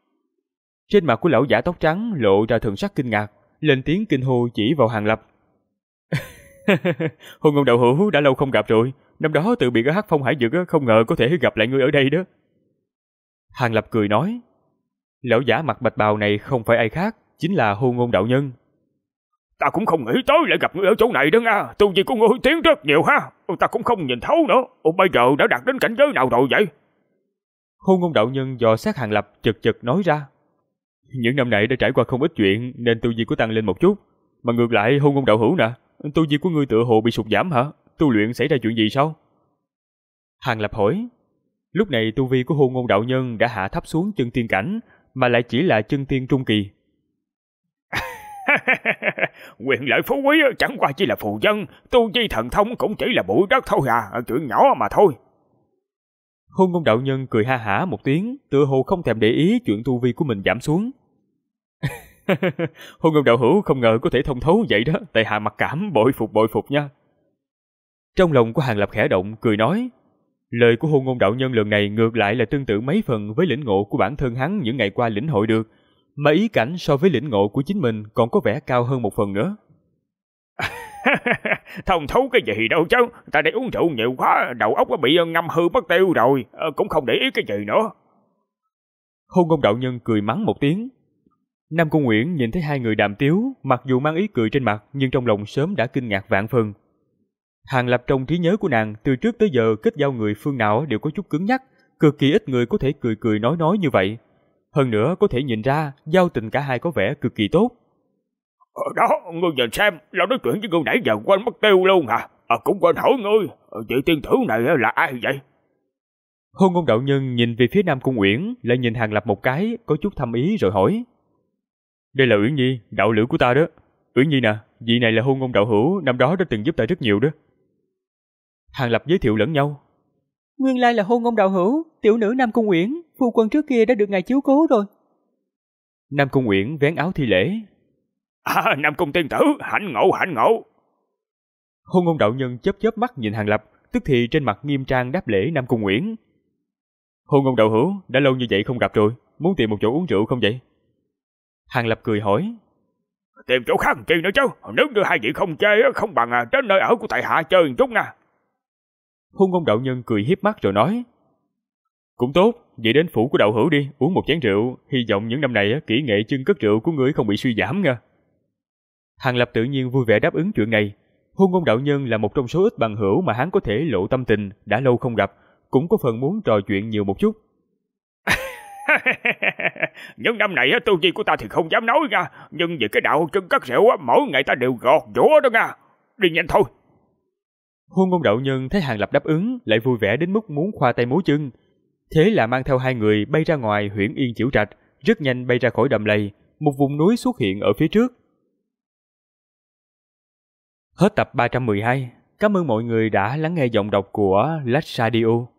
Trên mặt của lão giả tóc trắng lộ ra thần sắc kinh ngạc, lên tiếng kinh hô chỉ vào Hàng Lập. Hôn Ngôn đạo hữu đã lâu không gặp rồi, năm đó từ biệt ở Hắc Phong Hải Vực không ngờ có thể gặp lại ngươi ở đây đó. Hàng Lập cười nói. Lão giả mặc bạch bào này không phải ai khác, chính là Hôn Ngôn đạo nhân. Ta cũng không nghĩ tới lại gặp ngươi ở chỗ này đó nha, tu vi của ngươi tiến rất nhiều ha, ta cũng không nhìn thấu nữa. Bây giờ đã đạt đến cảnh giới nào rồi vậy? Hôn Ngôn đạo nhân dò xét Hàng Lập chật chật nói ra. Những năm này đã trải qua không ít chuyện nên tu vi của tăng lên một chút, mà ngược lại Hôn Ngôn đạo hữu nè, tu vi của ngươi tựa hồ bị sụt giảm hả? Tu luyện xảy ra chuyện gì sao? Hàng Lập hỏi. Lúc này tu vi của Hôn Ngôn đạo nhân đã hạ thấp xuống chân tiên cảnh, mà lại chỉ là chân tiên trung kỳ. Quyền lợi phú quý chẳng qua chỉ là phù dân, tu vi thần thông cũng chỉ là bụi đất thôi à, chuyện nhỏ mà thôi. Hôn Ngôn đạo nhân cười ha hả một tiếng, tựa hồ không thèm để ý chuyện tu vi của mình giảm xuống. Hôn Ngôn đạo hữu không ngờ có thể thông thấu vậy đó, tại hạ mặc cảm, bội phục nha. Trong lòng của Hàng Lập khẽ động, cười nói. Lời của Hôn Ngôn đạo nhân lần này ngược lại là tương tự mấy phần với lĩnh ngộ của bản thân hắn những ngày qua lĩnh hội được, mà ý cảnh so với lĩnh ngộ của chính mình còn có vẻ cao hơn một phần nữa. Thông thấu cái gì đâu chứ, ta để uống rượu nhiều quá, đầu óc bị ngâm hư mất tiêu rồi, cũng không để ý cái gì nữa. Hôn Ngôn đạo nhân cười mắng một tiếng. Nam Cung Uyển nhìn thấy hai người đàm tiếu, mặc dù mang ý cười trên mặt nhưng trong lòng sớm đã kinh ngạc vạn phần. Hàng Lập trong trí nhớ của nàng từ trước tới giờ kết giao người phương nào đều có chút cứng nhắc, cực kỳ ít người có thể cười cười nói như vậy. Hơn nữa có thể nhìn ra giao tình cả hai có vẻ cực kỳ tốt. Đó, ngươi nhìn xem, lão nói chuyện với ngươi nãy giờ quên mất tiêu luôn hả? Cũng quên hỏi ngươi, vị tiên tử này là ai vậy? Hôn Ngôn đạo nhân nhìn về phía Nam Cung Uyển, lại nhìn Hàng Lập một cái, có chút thâm ý rồi hỏi. Đây là Uyển Nhi, đạo lữ của ta đó. Uyển Nhi nè, vị này là Hôn Ngôn đạo hữu, năm đó đã từng giúp ta rất nhiều đó. Hàng Lập giới thiệu lẫn nhau. Nguyên lai là Hôn Ngôn đạo hữu, tiểu nữ Nam Cung Uyển, phu quân trước kia đã được ngài chiếu cố rồi. Nam Cung Uyển vén áo thi lễ. Nam Cung tiên tử, hạnh ngộ. Hôn Ngôn đạo nhân chớp mắt nhìn Hàng Lập, tức thì trên mặt nghiêm trang đáp lễ Nam Cung Uyển. Hôn Ngôn đạo hữu, đã lâu như vậy không gặp rồi, muốn tìm một chỗ uống rượu không vậy? Hàng Lập cười hỏi. Tìm chỗ khác chi nữa chứ, nếu như hai vị không chê không bằng đến nơi ở của tại hạ chơi một chút nha. Hôn Ngôn đạo nhân cười hiếp mắt rồi nói. Cũng tốt, vậy đến phủ của đạo hữu đi, uống một chén rượu, hy vọng những năm này kỹ nghệ chưng cất rượu của ngươi không bị suy giảm nha. Hàng Lập tự nhiên vui vẻ đáp ứng chuyện này. Hôn Ngôn đạo nhân là một trong số ít bằng hữu mà hắn có thể lộ tâm tình, đã lâu không gặp, cũng có phần muốn trò chuyện nhiều một chút. Những năm này tu vi của ta thì không dám nói nha, nhưng về cái đạo chưng cất rượu mỗi ngày ta đều gọt giũa đó nha. Đi nhanh thôi. Hôn Ngôn đạo nhân thấy Hàng Lập đáp ứng, lại vui vẻ đến mức muốn khoa tay múa chân. Thế là mang theo hai người bay ra ngoài Huyễn Yên Chiểu Trạch, rất nhanh bay ra khỏi đầm lầy, một vùng núi xuất hiện ở phía trước. Hết tập 312. Cảm ơn mọi người đã lắng nghe giọng đọc của Lách Radio.